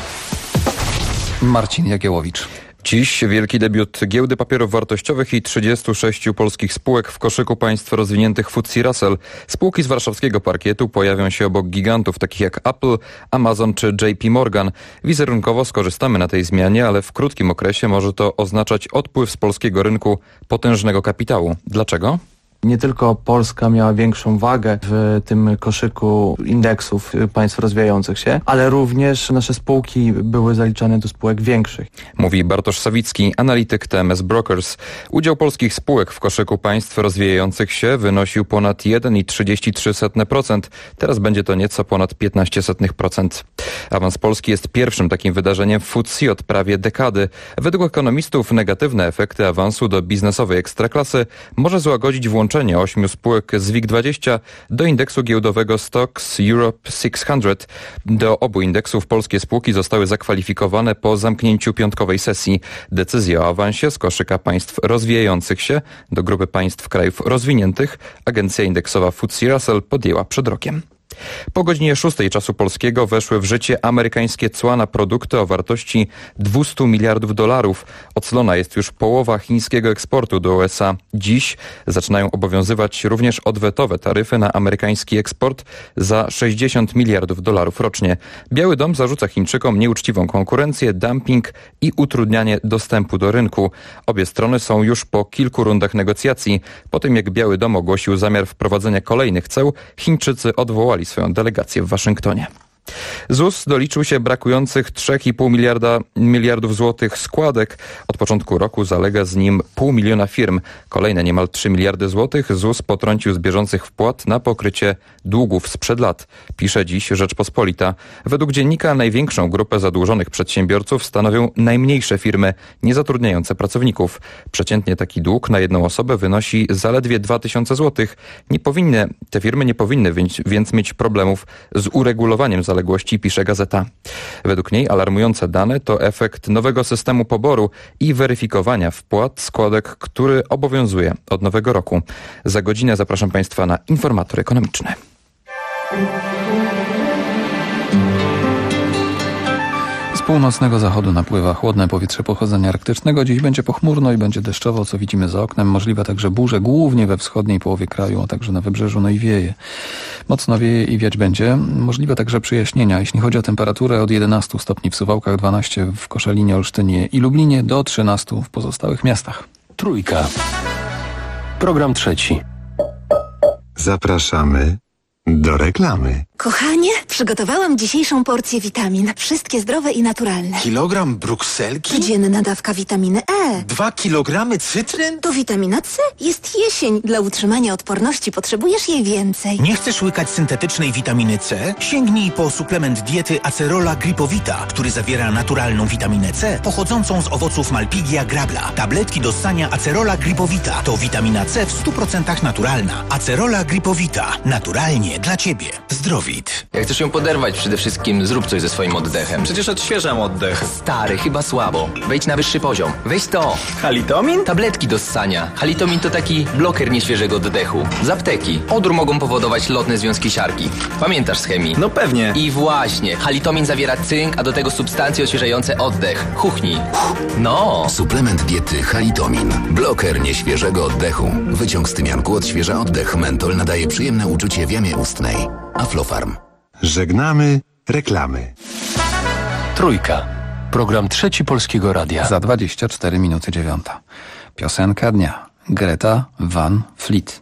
Marcin Jagiełowicz. Dziś wielki debiut Giełdy Papierów Wartościowych i 36 polskich spółek w koszyku państw rozwiniętych FTSE Russell. Spółki z warszawskiego parkietu pojawią się obok gigantów takich jak Apple, Amazon czy JP Morgan. Wizerunkowo skorzystamy na tej zmianie, ale w krótkim okresie może to oznaczać odpływ z polskiego rynku potężnego kapitału. Dlaczego? Nie tylko Polska miała większą wagę w tym koszyku indeksów państw rozwijających się, ale również nasze spółki były zaliczane do spółek większych. Mówi Bartosz Sawicki, analityk TMS Brokers. Udział polskich spółek w koszyku państw rozwijających się wynosił ponad 1,33%. Teraz będzie to nieco ponad 0,15%. Awans Polski jest pierwszym takim wydarzeniem w FTSE od prawie dekady. Według ekonomistów negatywne efekty awansu do biznesowej ekstraklasy może złagodzić włączenie dołączenie 8 spółek z WIG20 do indeksu giełdowego Stocks Europe 600. Do obu indeksów polskie spółki zostały zakwalifikowane po zamknięciu piątkowej sesji. Decyzję o awansie z koszyka państw rozwijających się do grupy państw krajów rozwiniętych agencja indeksowa FTSE Russell podjęła przed rokiem. Po godzinie 6 czasu polskiego weszły w życie amerykańskie cła na produkty o wartości $200 miliardów. Oclona jest już połowa chińskiego eksportu do USA. Dziś zaczynają obowiązywać również odwetowe taryfy na amerykański eksport za $60 miliardów rocznie. Biały Dom zarzuca Chińczykom nieuczciwą konkurencję, dumping i utrudnianie dostępu do rynku. Obie strony są już po kilku rundach negocjacji. Po tym jak Biały Dom ogłosił zamiar wprowadzenia kolejnych ceł, Chińczycy odwołali swoją delegację w Waszyngtonie. ZUS doliczył się brakujących 3,5 miliardów złotych składek. Od początku roku zalega z nim 500 000 firm. Kolejne niemal 3 miliardy złotych ZUS potrącił z bieżących wpłat na pokrycie długów sprzed lat, pisze dziś Rzeczpospolita. Według dziennika największą grupę zadłużonych przedsiębiorców stanowią najmniejsze firmy niezatrudniające pracowników. Przeciętnie taki dług na jedną osobę wynosi zaledwie 2000 złotych. Te firmy nie powinny więc mieć problemów z uregulowaniem zaległości, pisze Gazeta. Według niej alarmujące dane to efekt nowego systemu poboru i weryfikowania wpłat składek, który obowiązuje od nowego roku. Za godzinę zapraszam Państwa na informator ekonomiczny. Z północnego zachodu napływa chłodne powietrze pochodzenia arktycznego. Dziś będzie pochmurno i będzie deszczowo, co widzimy za oknem. Możliwe także burze, głównie we wschodniej połowie kraju, a także na wybrzeżu, no i wieje. Mocno wieje i wiać będzie. Możliwe także przyjaśnienia. Jeśli chodzi o temperaturę, od 11 stopni w Suwałkach, 12 w Koszalinie, Olsztynie i Lublinie, do 13 w pozostałych miastach. Trójka. Program trzeci. Zapraszamy do reklamy. Kochanie, przygotowałam dzisiejszą porcję witamin. Wszystkie zdrowe i naturalne. Kilogram brukselki? Codzienna dawka witaminy E. 2 kilogramy cytryn? To witamina C. Jest jesień. Dla utrzymania odporności potrzebujesz jej więcej. Nie chcesz łykać syntetycznej witaminy C? Sięgnij po suplement diety Acerola Gripowita, który zawiera naturalną witaminę C pochodzącą z owoców Malpighia grabla. Tabletki do ssania Acerola Gripowita to witamina C w 100% naturalna. Acerola Gripowita. Naturalnie dla Ciebie. Zdrowit. Jak chcesz ją poderwać, przede wszystkim zrób coś ze swoim oddechem. Przecież odświeżam oddech. Stary, chyba słabo. Wejdź na wyższy poziom. Weź to. Halitomin? Tabletki do ssania. Halitomin to taki bloker nieświeżego oddechu. Z apteki. Odór mogą powodować lotne związki siarki. Pamiętasz z chemii? No pewnie. I właśnie. Halitomin zawiera cynk, a do tego substancje odświeżające oddech. Chuchnij. No. Suplement diety Halitomin. Bloker nieświeżego oddechu. Wyciąg z tymianku odświeża oddech. Mentol nadaje przyjemne uczucie w jamie ustnej. Aflofarm. Żegnamy reklamy. Trójka. Program trzeci Polskiego Radia. Za 24 minuty 9. Piosenka dnia. Greta Van Fleet.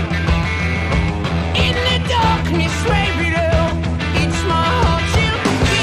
Darkness, baby, it's my heart you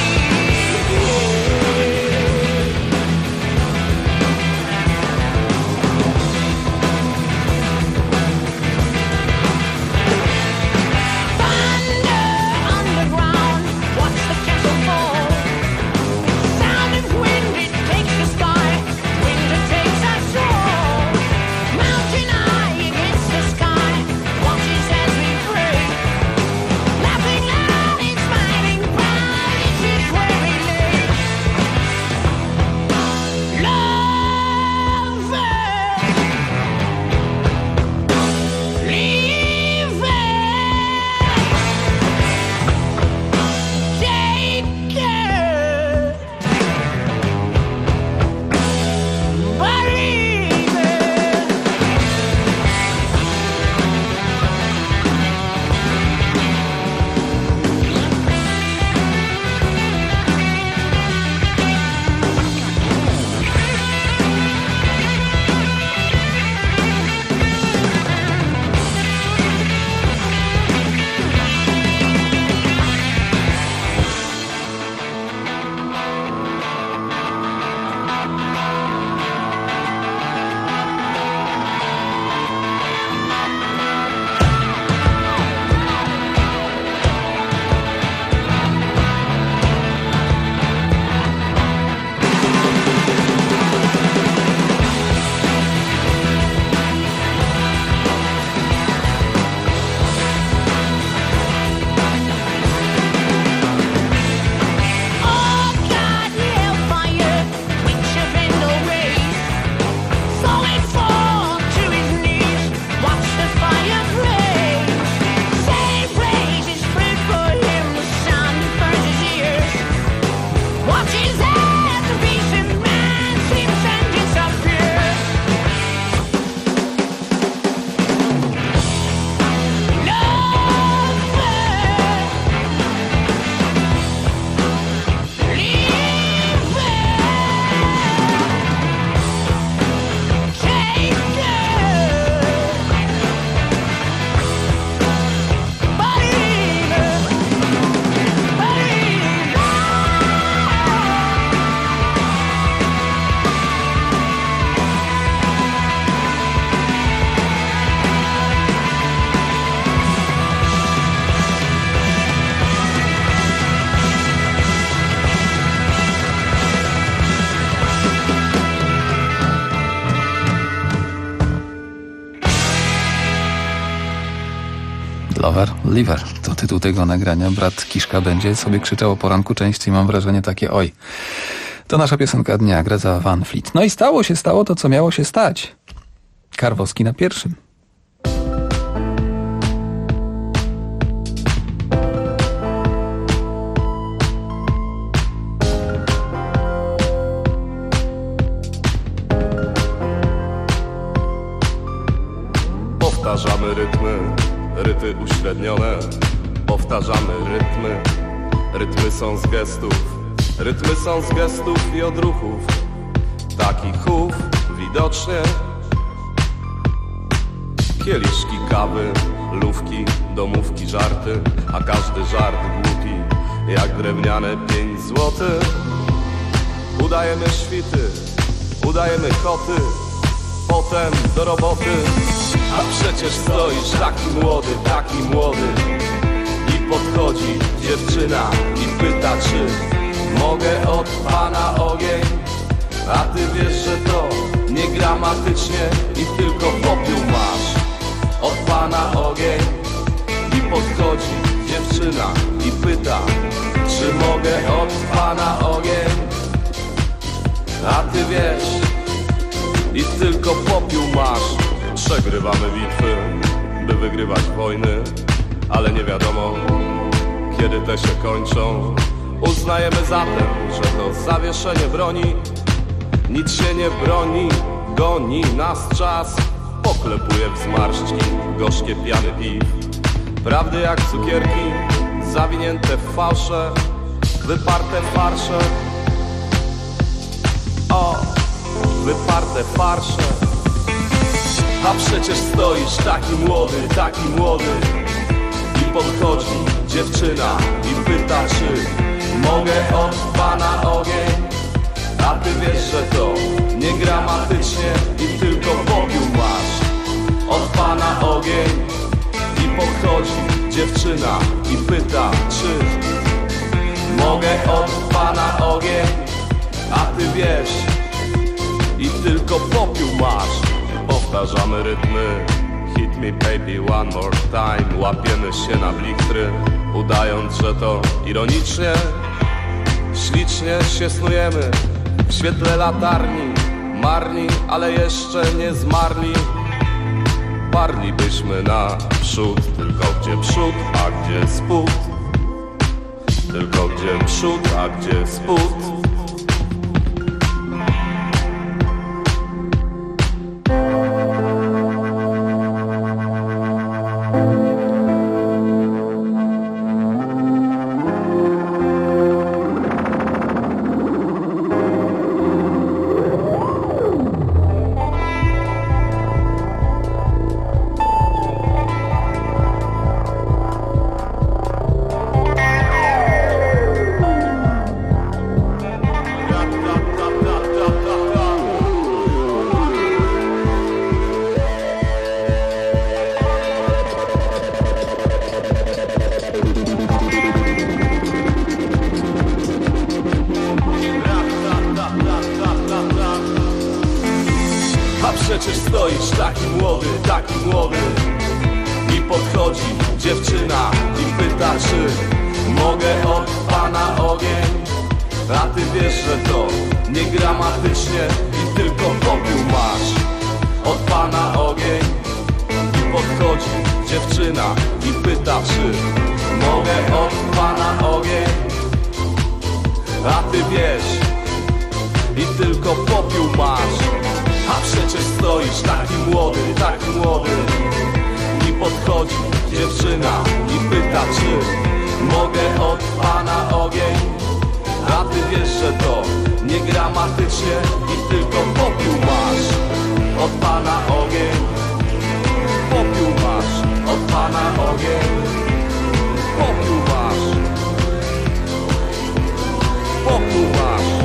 Liver to tytuł tego nagrania. Brat Kiszka będzie sobie krzyczał o poranku częściej, mam wrażenie takie oj. To nasza piosenka dnia, Greta Van Fleet. No i stało to, co miało się stać. Karwowski na pierwszym. Powtarzamy ryty uśrednione. Powtarzamy rytmy są z gestów i odruchów. Taki chów widocznie. Kieliszki kawy, lówki, domówki, żarty, a każdy żart głupi, jak drewniane 5 złotych. Udajemy świty, udajemy koty, potem do roboty. A przecież stoisz taki młody i podchodzi dziewczyna i pyta, czy mogę od pana ogień. A ty wiesz, że to nie gramatycznie i tylko popiół masz od pana ogień. I podchodzi dziewczyna i pyta, czy mogę od pana ogień. A ty wiesz i tylko popiół masz. Przegrywamy bitwy, by wygrywać wojny, ale nie wiadomo, kiedy te się kończą. Uznajemy zatem, że to zawieszenie broni. Nic się nie broni, goni nas czas. Poklepuje w zmarszczki gorzkie piany piw. Prawdy jak cukierki, zawinięte w fałsze, wyparte farsze. O, wyparte farsze. A przecież stoisz taki młody i podchodzi dziewczyna i pyta, czy mogę od pana ogień. A ty wiesz, że to nie gramatycznie i tylko popiół masz od pana ogień. I podchodzi dziewczyna i pyta, czy mogę od pana ogień. A ty wiesz i tylko popiół masz. Powtarzamy rytmy, hit me baby one more time. Łapiemy się na blichtry, udając, że to ironicznie. Ślicznie się snujemy w świetle latarni, marni, ale jeszcze nie zmarli. Parlibyśmy naprzód, tylko gdzie przód, a gdzie spód. Tylko gdzie przód, a gdzie spód. Przecież stoisz taki młody i podchodzi dziewczyna i pyta, czy mogę od pana ogień. A ty wiesz, że to nie gramatycznie i tylko popiół masz od pana ogień. I podchodzi dziewczyna i pyta, czy mogę od pana ogień. A ty wiesz i tylko popiół masz. A przecież stoisz taki młody i podchodzi dziewczyna i pyta, czy mogę od pana ogień. A ty wiesz, że to nie gramatycznie i tylko popiół masz od pana ogień. Popiół masz od pana ogień. Popiół masz. Popiół masz.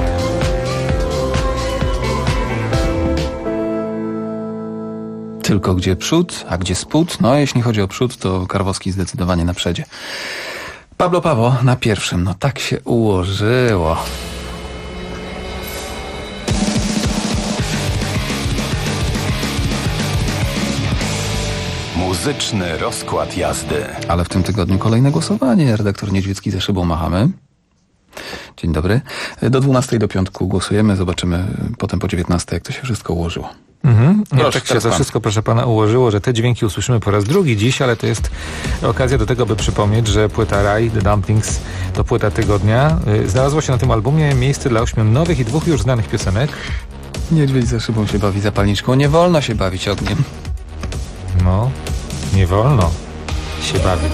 Tylko gdzie przód, a gdzie spód? No jeśli chodzi o przód, to Karwowski zdecydowanie na przedzie. Pablo Pawo na pierwszym. No tak się ułożyło. Muzyczny rozkład jazdy. Ale w tym tygodniu kolejne głosowanie. Redaktor Niedźwiecki ze szybą machamy. Dzień dobry. Do 12 do piątku głosujemy. Zobaczymy potem po 19, jak to się wszystko ułożyło. Proszę, tak się to wszystko, proszę pana, ułożyło, że te dźwięki usłyszymy po raz drugi dziś, ale to jest okazja do tego, by przypomnieć, że płyta Rai, The Dumplings, to płyta tygodnia. Znalazło się na tym albumie miejsce dla 8 nowych i 2 już znanych piosenek. Niedźwiedź za szybą się bawi zapalniczką. Nie wolno się bawić ogniem. No, nie wolno się bawić.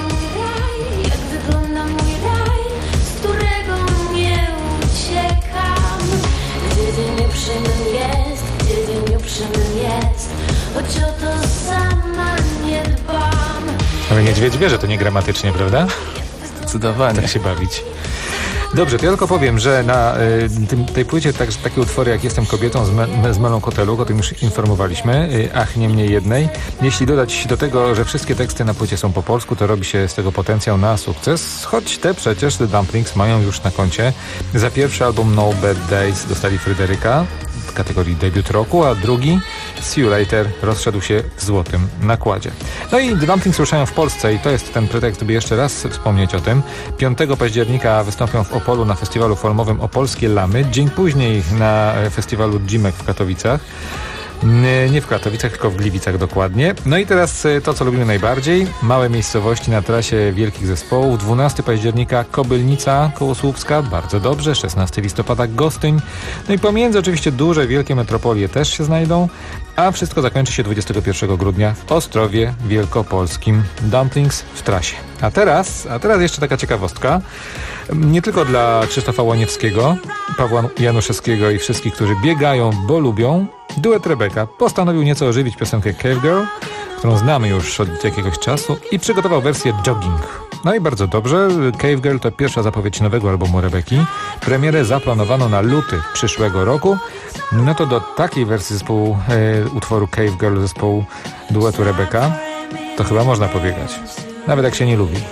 Ale Niedźwiedź wie, że to nie gramatycznie, prawda? Zdecydowanie. Tak się bawić. Dobrze, to ja tylko powiem, że na tej płycie takie utwory jak Jestem kobietą z Melą Kotelu, o tym już informowaliśmy, ach, niemniej jednej. Jeśli dodać do tego, że wszystkie teksty na płycie są po polsku, to robi się z tego potencjał na sukces, choć te przecież, The Dumplings, mają już na koncie. Za pierwszy album No Bad Days dostali Fryderyka w kategorii debiut roku, a drugi See You Later rozszedł się w złotym nakładzie. No i The Dumplings ruszają w Polsce i to jest ten pretekst, by jeszcze raz wspomnieć o tym. 5 października wystąpią w Opolu na festiwalu filmowym Opolskie Lamy. Dzień później na festiwalu Dzimek w Katowicach. Nie w Katowicach, tylko w Gliwicach dokładnie. No i teraz to, co lubimy najbardziej. Małe miejscowości na trasie wielkich zespołów. 12 października Kobylnica Kołosłówska, bardzo dobrze. 16 listopada Gostyń. No i pomiędzy oczywiście duże, wielkie metropolie też się znajdą. A wszystko zakończy się 21 grudnia w Ostrowie Wielkopolskim. Dumplings w trasie. A teraz jeszcze taka ciekawostka. Nie tylko dla Krzysztofa Łoniewskiego, Pawła Januszewskiego i wszystkich, którzy biegają, bo lubią, duet Rebeka postanowił nieco ożywić piosenkę Cave Girl, którą znamy już od jakiegoś czasu, i przygotował wersję Jogging. No i bardzo dobrze. Cave Girl to pierwsza zapowiedź nowego albumu Rebeki. Premierę zaplanowano na luty przyszłego roku. No to do takiej wersji utworu Cave Girl, zespołu duetu Rebeka, to chyba można pobiegać. Nawet jak się nie lubi.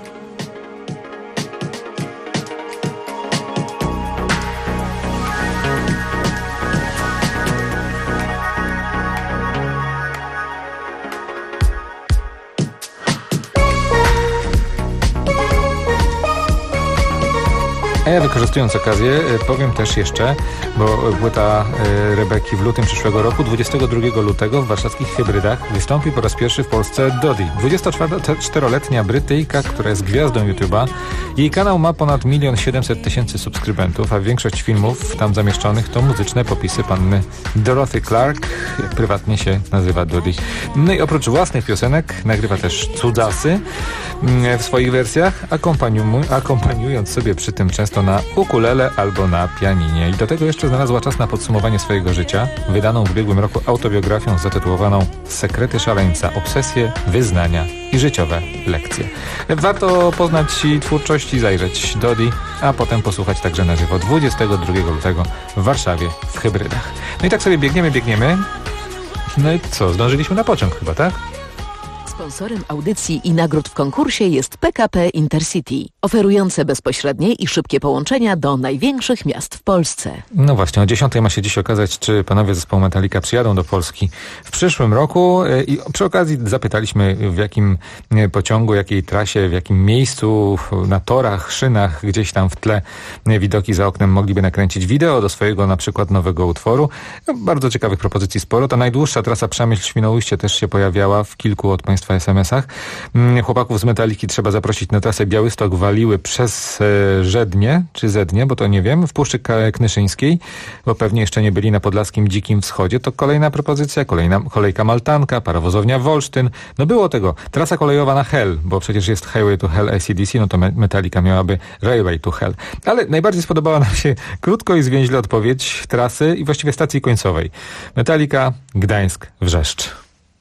A ja, wykorzystując okazję, powiem też jeszcze, bo płyta Rebeki w lutym przyszłego roku, 22 lutego w warszawskich Hybrydach wystąpi po raz pierwszy w Polsce Dodi. 24-letnia Brytyjka, która jest gwiazdą YouTube'a. Jej kanał ma ponad 1 700 000 subskrybentów, a większość filmów tam zamieszczonych to muzyczne popisy panny Dorothy Clark, jak prywatnie się nazywa Dodi. No i oprócz własnych piosenek nagrywa też cudzasy w swoich wersjach, akompaniując sobie przy tym często na ukulele albo na pianinie. I do tego jeszcze znalazła czas na podsumowanie swojego życia, wydaną w ubiegłym roku autobiografią zatytułowaną Sekrety szaleńca, obsesje, wyznania i życiowe lekcje. Warto poznać twórczość i zajrzeć Dodi, a potem posłuchać także na żywo 22 lutego w Warszawie w Hybrydach. No i tak sobie biegniemy. No i co, zdążyliśmy na pociąg chyba, tak? Sponsorem audycji i nagród w konkursie jest PKP Intercity, oferujące bezpośrednie i szybkie połączenia do największych miast w Polsce. No właśnie, o 10 ma się dziś okazać, czy panowie zespołu Metallica przyjadą do Polski w przyszłym roku i przy okazji zapytaliśmy, w jakim pociągu, jakiej trasie, w jakim miejscu, na torach, szynach, gdzieś tam w tle widoki za oknem mogliby nakręcić wideo do swojego na przykład nowego utworu. No, bardzo ciekawych propozycji sporo. Ta najdłuższa trasa Przemyśl-Świnoujście też się pojawiała w kilku od państwa SMS-ach. Chłopaków z Metalliki trzeba zaprosić na trasę Białystok-Waliły przez Żednie, czy Zednie, bo to nie wiem, w Puszczy Knyszyńskiej, bo pewnie jeszcze nie byli na podlaskim Dzikim Wschodzie. To kolejna propozycja, kolejka Maltanka, parowozownia Wolsztyn. No było tego. Trasa kolejowa na Hell, bo przecież jest Highway to Hell AC/DC, no to Metallica miałaby Railway to Hell. Ale najbardziej spodobała nam się krótko i zwięźle odpowiedź trasy i właściwie stacji końcowej. Metallica, Gdańsk, Wrzeszcz.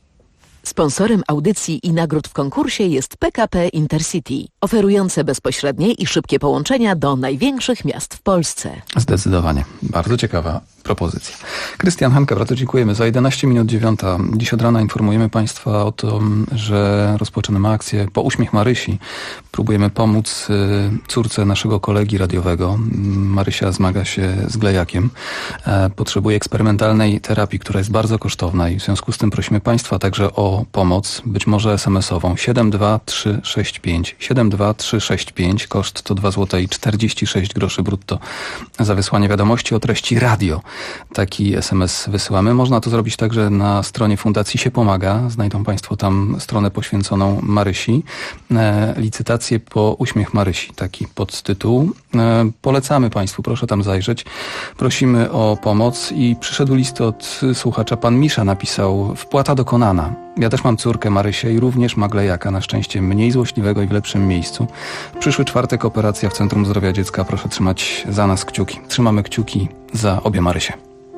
Sponsorem audycji i nagród w konkursie jest PKP Intercity, oferujące bezpośrednie i szybkie połączenia do największych miast w Polsce. Zdecydowanie. Bardzo ciekawa propozycja. Krystian Henke, bardzo dziękujemy. Za 11 minut 9. Dziś od rana informujemy Państwa o tym, że rozpoczynamy akcję Po uśmiech Marysi. Próbujemy pomóc córce naszego kolegi radiowego. Marysia zmaga się z glejakiem. Potrzebuje eksperymentalnej terapii, która jest bardzo kosztowna i w związku z tym prosimy Państwa także o pomoc, być może SMS-ową 72365. 72365, koszt to 2 zł i 46 groszy brutto za wysłanie wiadomości o treści radio. Taki SMS wysyłamy. Można to zrobić także na stronie Fundacji Się Pomaga. Znajdą Państwo tam stronę poświęconą Marysi. Licytacje Po uśmiech Marysi, taki podtytuł. Polecamy Państwu, proszę tam zajrzeć. Prosimy o pomoc i przyszedł list od słuchacza. Pan Misza napisał: wpłata dokonana. Ja też mam córkę Marysię i również ma glejaka, na szczęście mniej złośliwego i w lepszym miejscu. W przyszły czwartek operacja w Centrum Zdrowia Dziecka. Proszę trzymać za nas kciuki. Trzymamy kciuki za obie Marysie.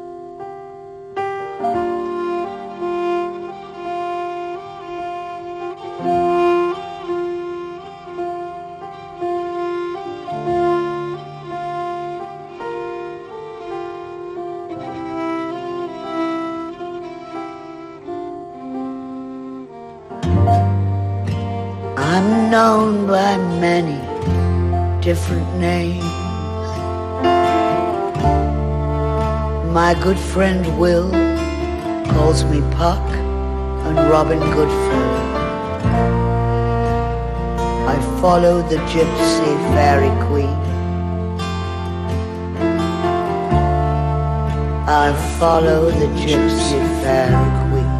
I'm known by many different names. My good friend Will calls me Puck and Robin Goodfellow. I follow the gypsy fairy queen. I follow the gypsy fairy queen.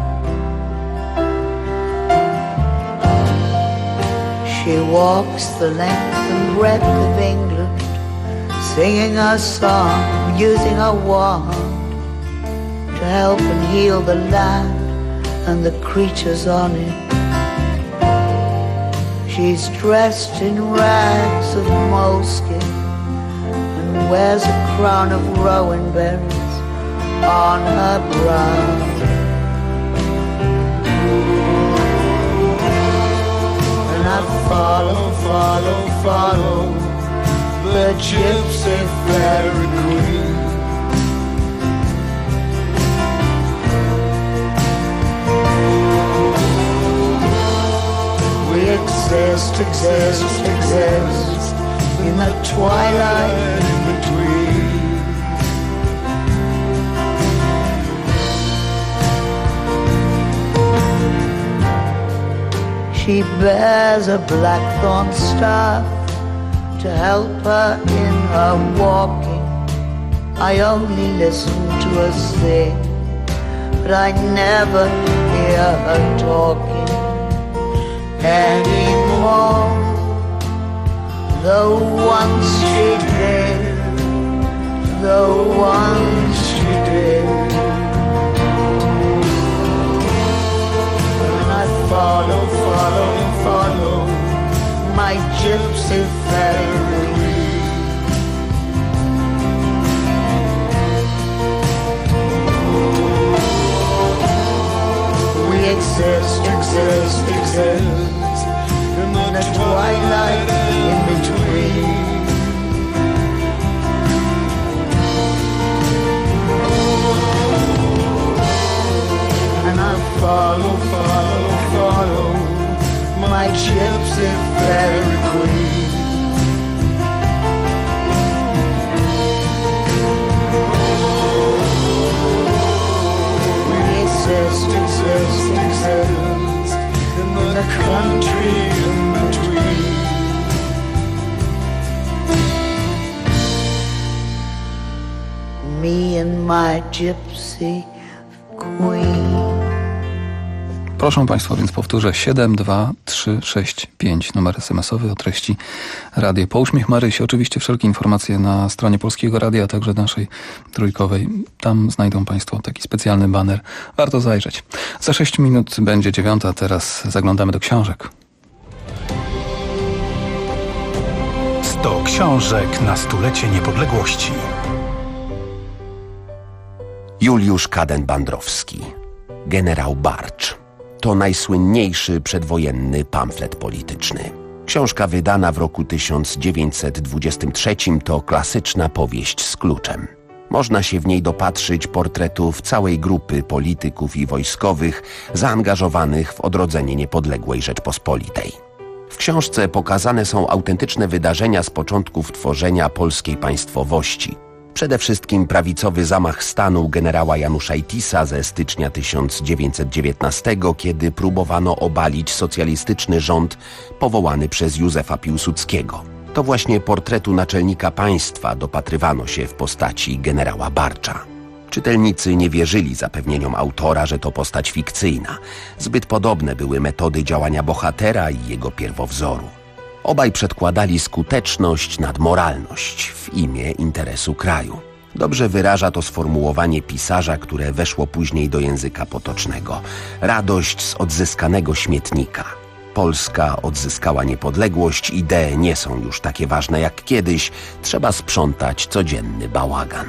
She walks the length and breadth of England, singing a song, using a wand to help and heal the land and the creatures on it. She's dressed in rags of moleskin and wears a crown of rowan berries on her brow. I follow, follow, follow the gypsy fairy queen. We exist, exist, exist in the twilight in between. She bears a blackthorn staff to help her in her walking. I only listen to her sing, but I never hear her talking anymore. Though once she did, though once she did. Follow, follow, follow my gypsy fairy. We exist, exist, exist in the twilight in between. And I follow, follow, follow my gypsy fairy queen. We exist, exist, exist in the country in between. Me and my gypsy queen. Proszę Państwa, więc powtórzę 72365, numer SMS-owy o treści Radio Po uśmiech Marysi. Oczywiście wszelkie informacje na stronie Polskiego Radia, a także naszej trójkowej. Tam znajdą Państwo taki specjalny baner. Warto zajrzeć. Za 6 minut będzie 9, teraz zaglądamy do książek. 100 książek na stulecie niepodległości. Juliusz Kaden-Bandrowski. Generał Barcz. To najsłynniejszy przedwojenny pamflet polityczny. Książka wydana w roku 1923 to klasyczna powieść z kluczem. Można się w niej dopatrzyć portretów całej grupy polityków i wojskowych zaangażowanych w odrodzenie niepodległej Rzeczpospolitej. W książce pokazane są autentyczne wydarzenia z początków tworzenia polskiej państwowości. Przede wszystkim prawicowy zamach stanu generała Januszajtisa ze stycznia 1919, kiedy próbowano obalić socjalistyczny rząd powołany przez Józefa Piłsudskiego. To właśnie portretu naczelnika państwa dopatrywano się w postaci generała Barcza. Czytelnicy nie wierzyli zapewnieniom autora, że to postać fikcyjna. Zbyt podobne były metody działania bohatera i jego pierwowzoru. Obaj przedkładali skuteczność nad moralność w imię interesu kraju. Dobrze wyraża to sformułowanie pisarza, które weszło później do języka potocznego. Radość z odzyskanego śmietnika. Polska odzyskała niepodległość, idee nie są już takie ważne jak kiedyś. Trzeba sprzątać codzienny bałagan.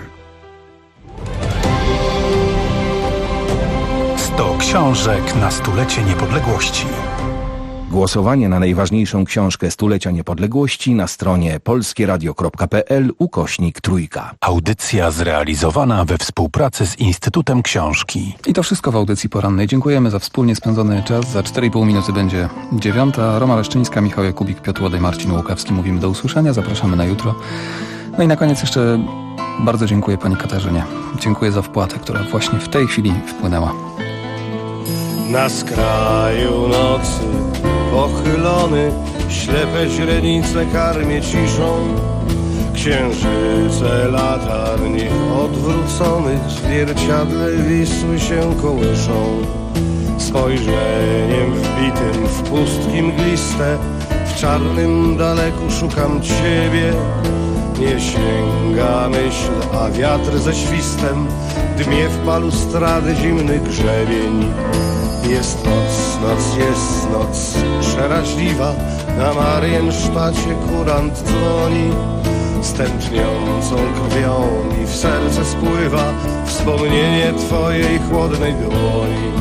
100 książek na stulecie niepodległości. Głosowanie na najważniejszą książkę stulecia niepodległości na stronie polskieradio.pl/3. Audycja zrealizowana we współpracy z Instytutem Książki. I to wszystko w audycji porannej. Dziękujemy za wspólnie spędzony czas. Za 4,5 minuty będzie 9. Roma Leszczyńska, Michał Jakubik, Piotr Łodej, Marcin Łukawski. Mówimy do usłyszenia. Zapraszamy na jutro. No i na koniec jeszcze bardzo dziękuję pani Katarzynie. Dziękuję za wpłatę, która właśnie w tej chwili wpłynęła. Na skraju nocy pochylony, ślepe źrenice karmię ciszą. Księżyce latarni odwróconych w zwierciadle Wisły się kołyszą. Spojrzeniem wbitym w pustki mgliste, w czarnym daleku szukam ciebie. Nie sięga myśl, a wiatr ze świstem dmie w balustrady zimny grzebień. Jest noc, jest noc przeraźliwa, na Mariensztacie kurant dzwoni. Z tętniącą krwią mi w serce spływa wspomnienie twojej chłodnej dłoni.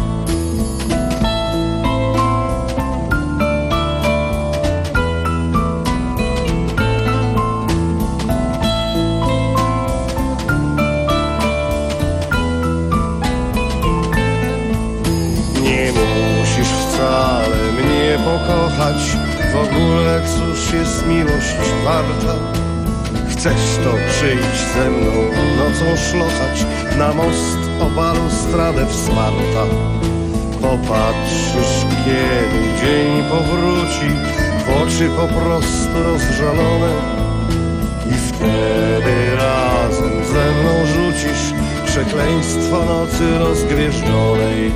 Pokochać w ogóle, cóż jest miłość warta? Chcesz to przyjść ze mną nocą szlochać na most o balustradę wsparta. Popatrzysz, kiedy dzień powróci w oczy po prostu rozżalone i wtedy razem ze mną rzucisz przekleństwo nocy rozgwieżdżonej.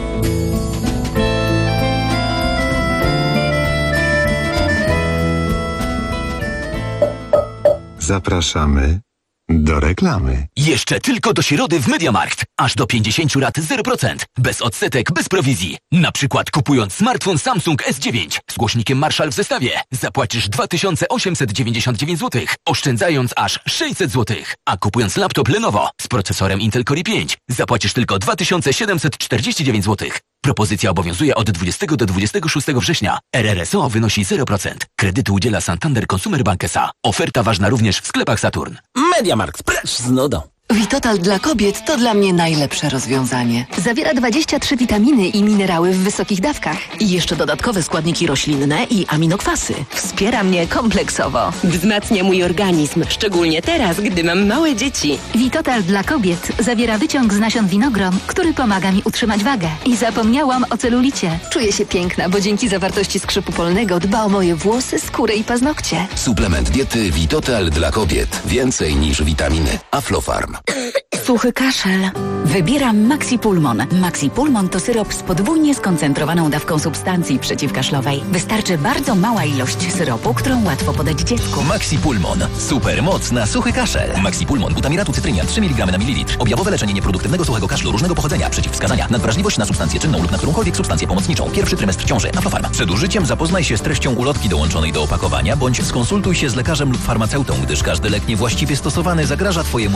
Zapraszamy do reklamy. Jeszcze tylko do środy w MediaMarkt. Aż do 50 rat 0%. Bez odsetek, bez prowizji. Na przykład kupując smartfon Samsung S9 z głośnikiem Marshall w zestawie zapłacisz 2899 zł, oszczędzając aż 600 zł. A kupując laptop Lenovo z procesorem Intel Core i5 zapłacisz tylko 2749 zł. Propozycja obowiązuje od 20 do 26 września. RRSO wynosi 0%. Kredytu udziela Santander Consumer Bank S.A. Oferta ważna również w sklepach Saturn. MediaMarkt, precz z nudą. Vitotal dla kobiet to dla mnie najlepsze rozwiązanie. Zawiera 23 witaminy i minerały w wysokich dawkach. I jeszcze dodatkowe składniki roślinne i aminokwasy. Wspiera mnie kompleksowo. Wzmacnia mój organizm, szczególnie teraz, gdy mam małe dzieci. Vitotal dla kobiet zawiera wyciąg z nasion winogron, który pomaga mi utrzymać wagę. I zapomniałam o celulicie. Czuję się piękna, bo dzięki zawartości skrzypu polnego dba o moje włosy, skórę i paznokcie. Suplement diety Vitotal dla kobiet. Więcej niż witaminy. Aflofarm. Suchy kaszel. Wybieram Maxi Pulmon. Maxi Pulmon to syrop z podwójnie skoncentrowaną dawką substancji przeciwkaszlowej. Wystarczy bardzo mała ilość syropu, którą łatwo podać dziecku. Maxi Pulmon. Super moc na suchy kaszel. Maxi Pulmon. Butamiratu cytrynia 3 mg na mililitr. Objawowe leczenie nieproduktywnego suchego kaszlu różnego pochodzenia. Przeciwwskazania. Nadwrażliwość na substancję czynną lub na którąkolwiek substancję pomocniczą. Pierwszy trymestr ciąży. Aflofarm. Przed użyciem zapoznaj się z treścią ulotki dołączonej do opakowania, bądź skonsultuj się z lekarzem lub farmaceutą, gdyż każdy lek niewłaściwie stosowany zagraża Twojemu życiu lub zdrowiu.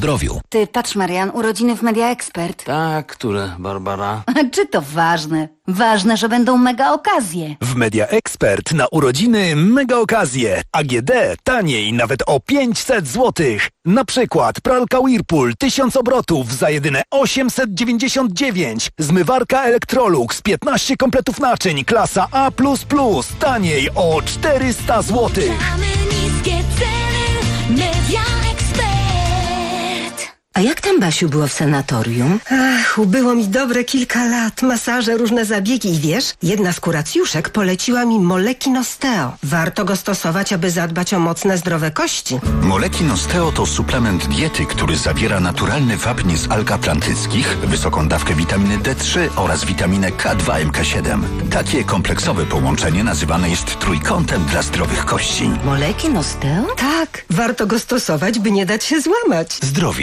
zdrowiu. Ty, patrz Marian, urodziny w Media Expert. Tak, które, Barbara? Czy to ważne? Ważne, że będą mega okazje. W Media Expert na urodziny mega okazje. AGD taniej nawet o 500 zł. Na przykład pralka Whirlpool 1000 obrotów za jedyne 899. Zmywarka Electrolux 15 kompletów naczyń klasa A++ taniej o 400 zł. Niskie ceny, Media Expert. A jak tam, Basiu, było w sanatorium? Ach, ubyło mi dobre kilka lat. Masaże, różne zabiegi i wiesz, jedna z kuracjuszek poleciła mi Molekin Osteo. Warto go stosować, aby zadbać o mocne, zdrowe kości. Molekin Osteo to suplement diety, który zawiera naturalny wapń z alg atlantyckich, wysoką dawkę witaminy D3 oraz witaminę K2 MK7. Takie kompleksowe połączenie nazywane jest trójkątem dla zdrowych kości. Molekin Osteo? Tak, warto go stosować, by nie dać się złamać. Zdrowie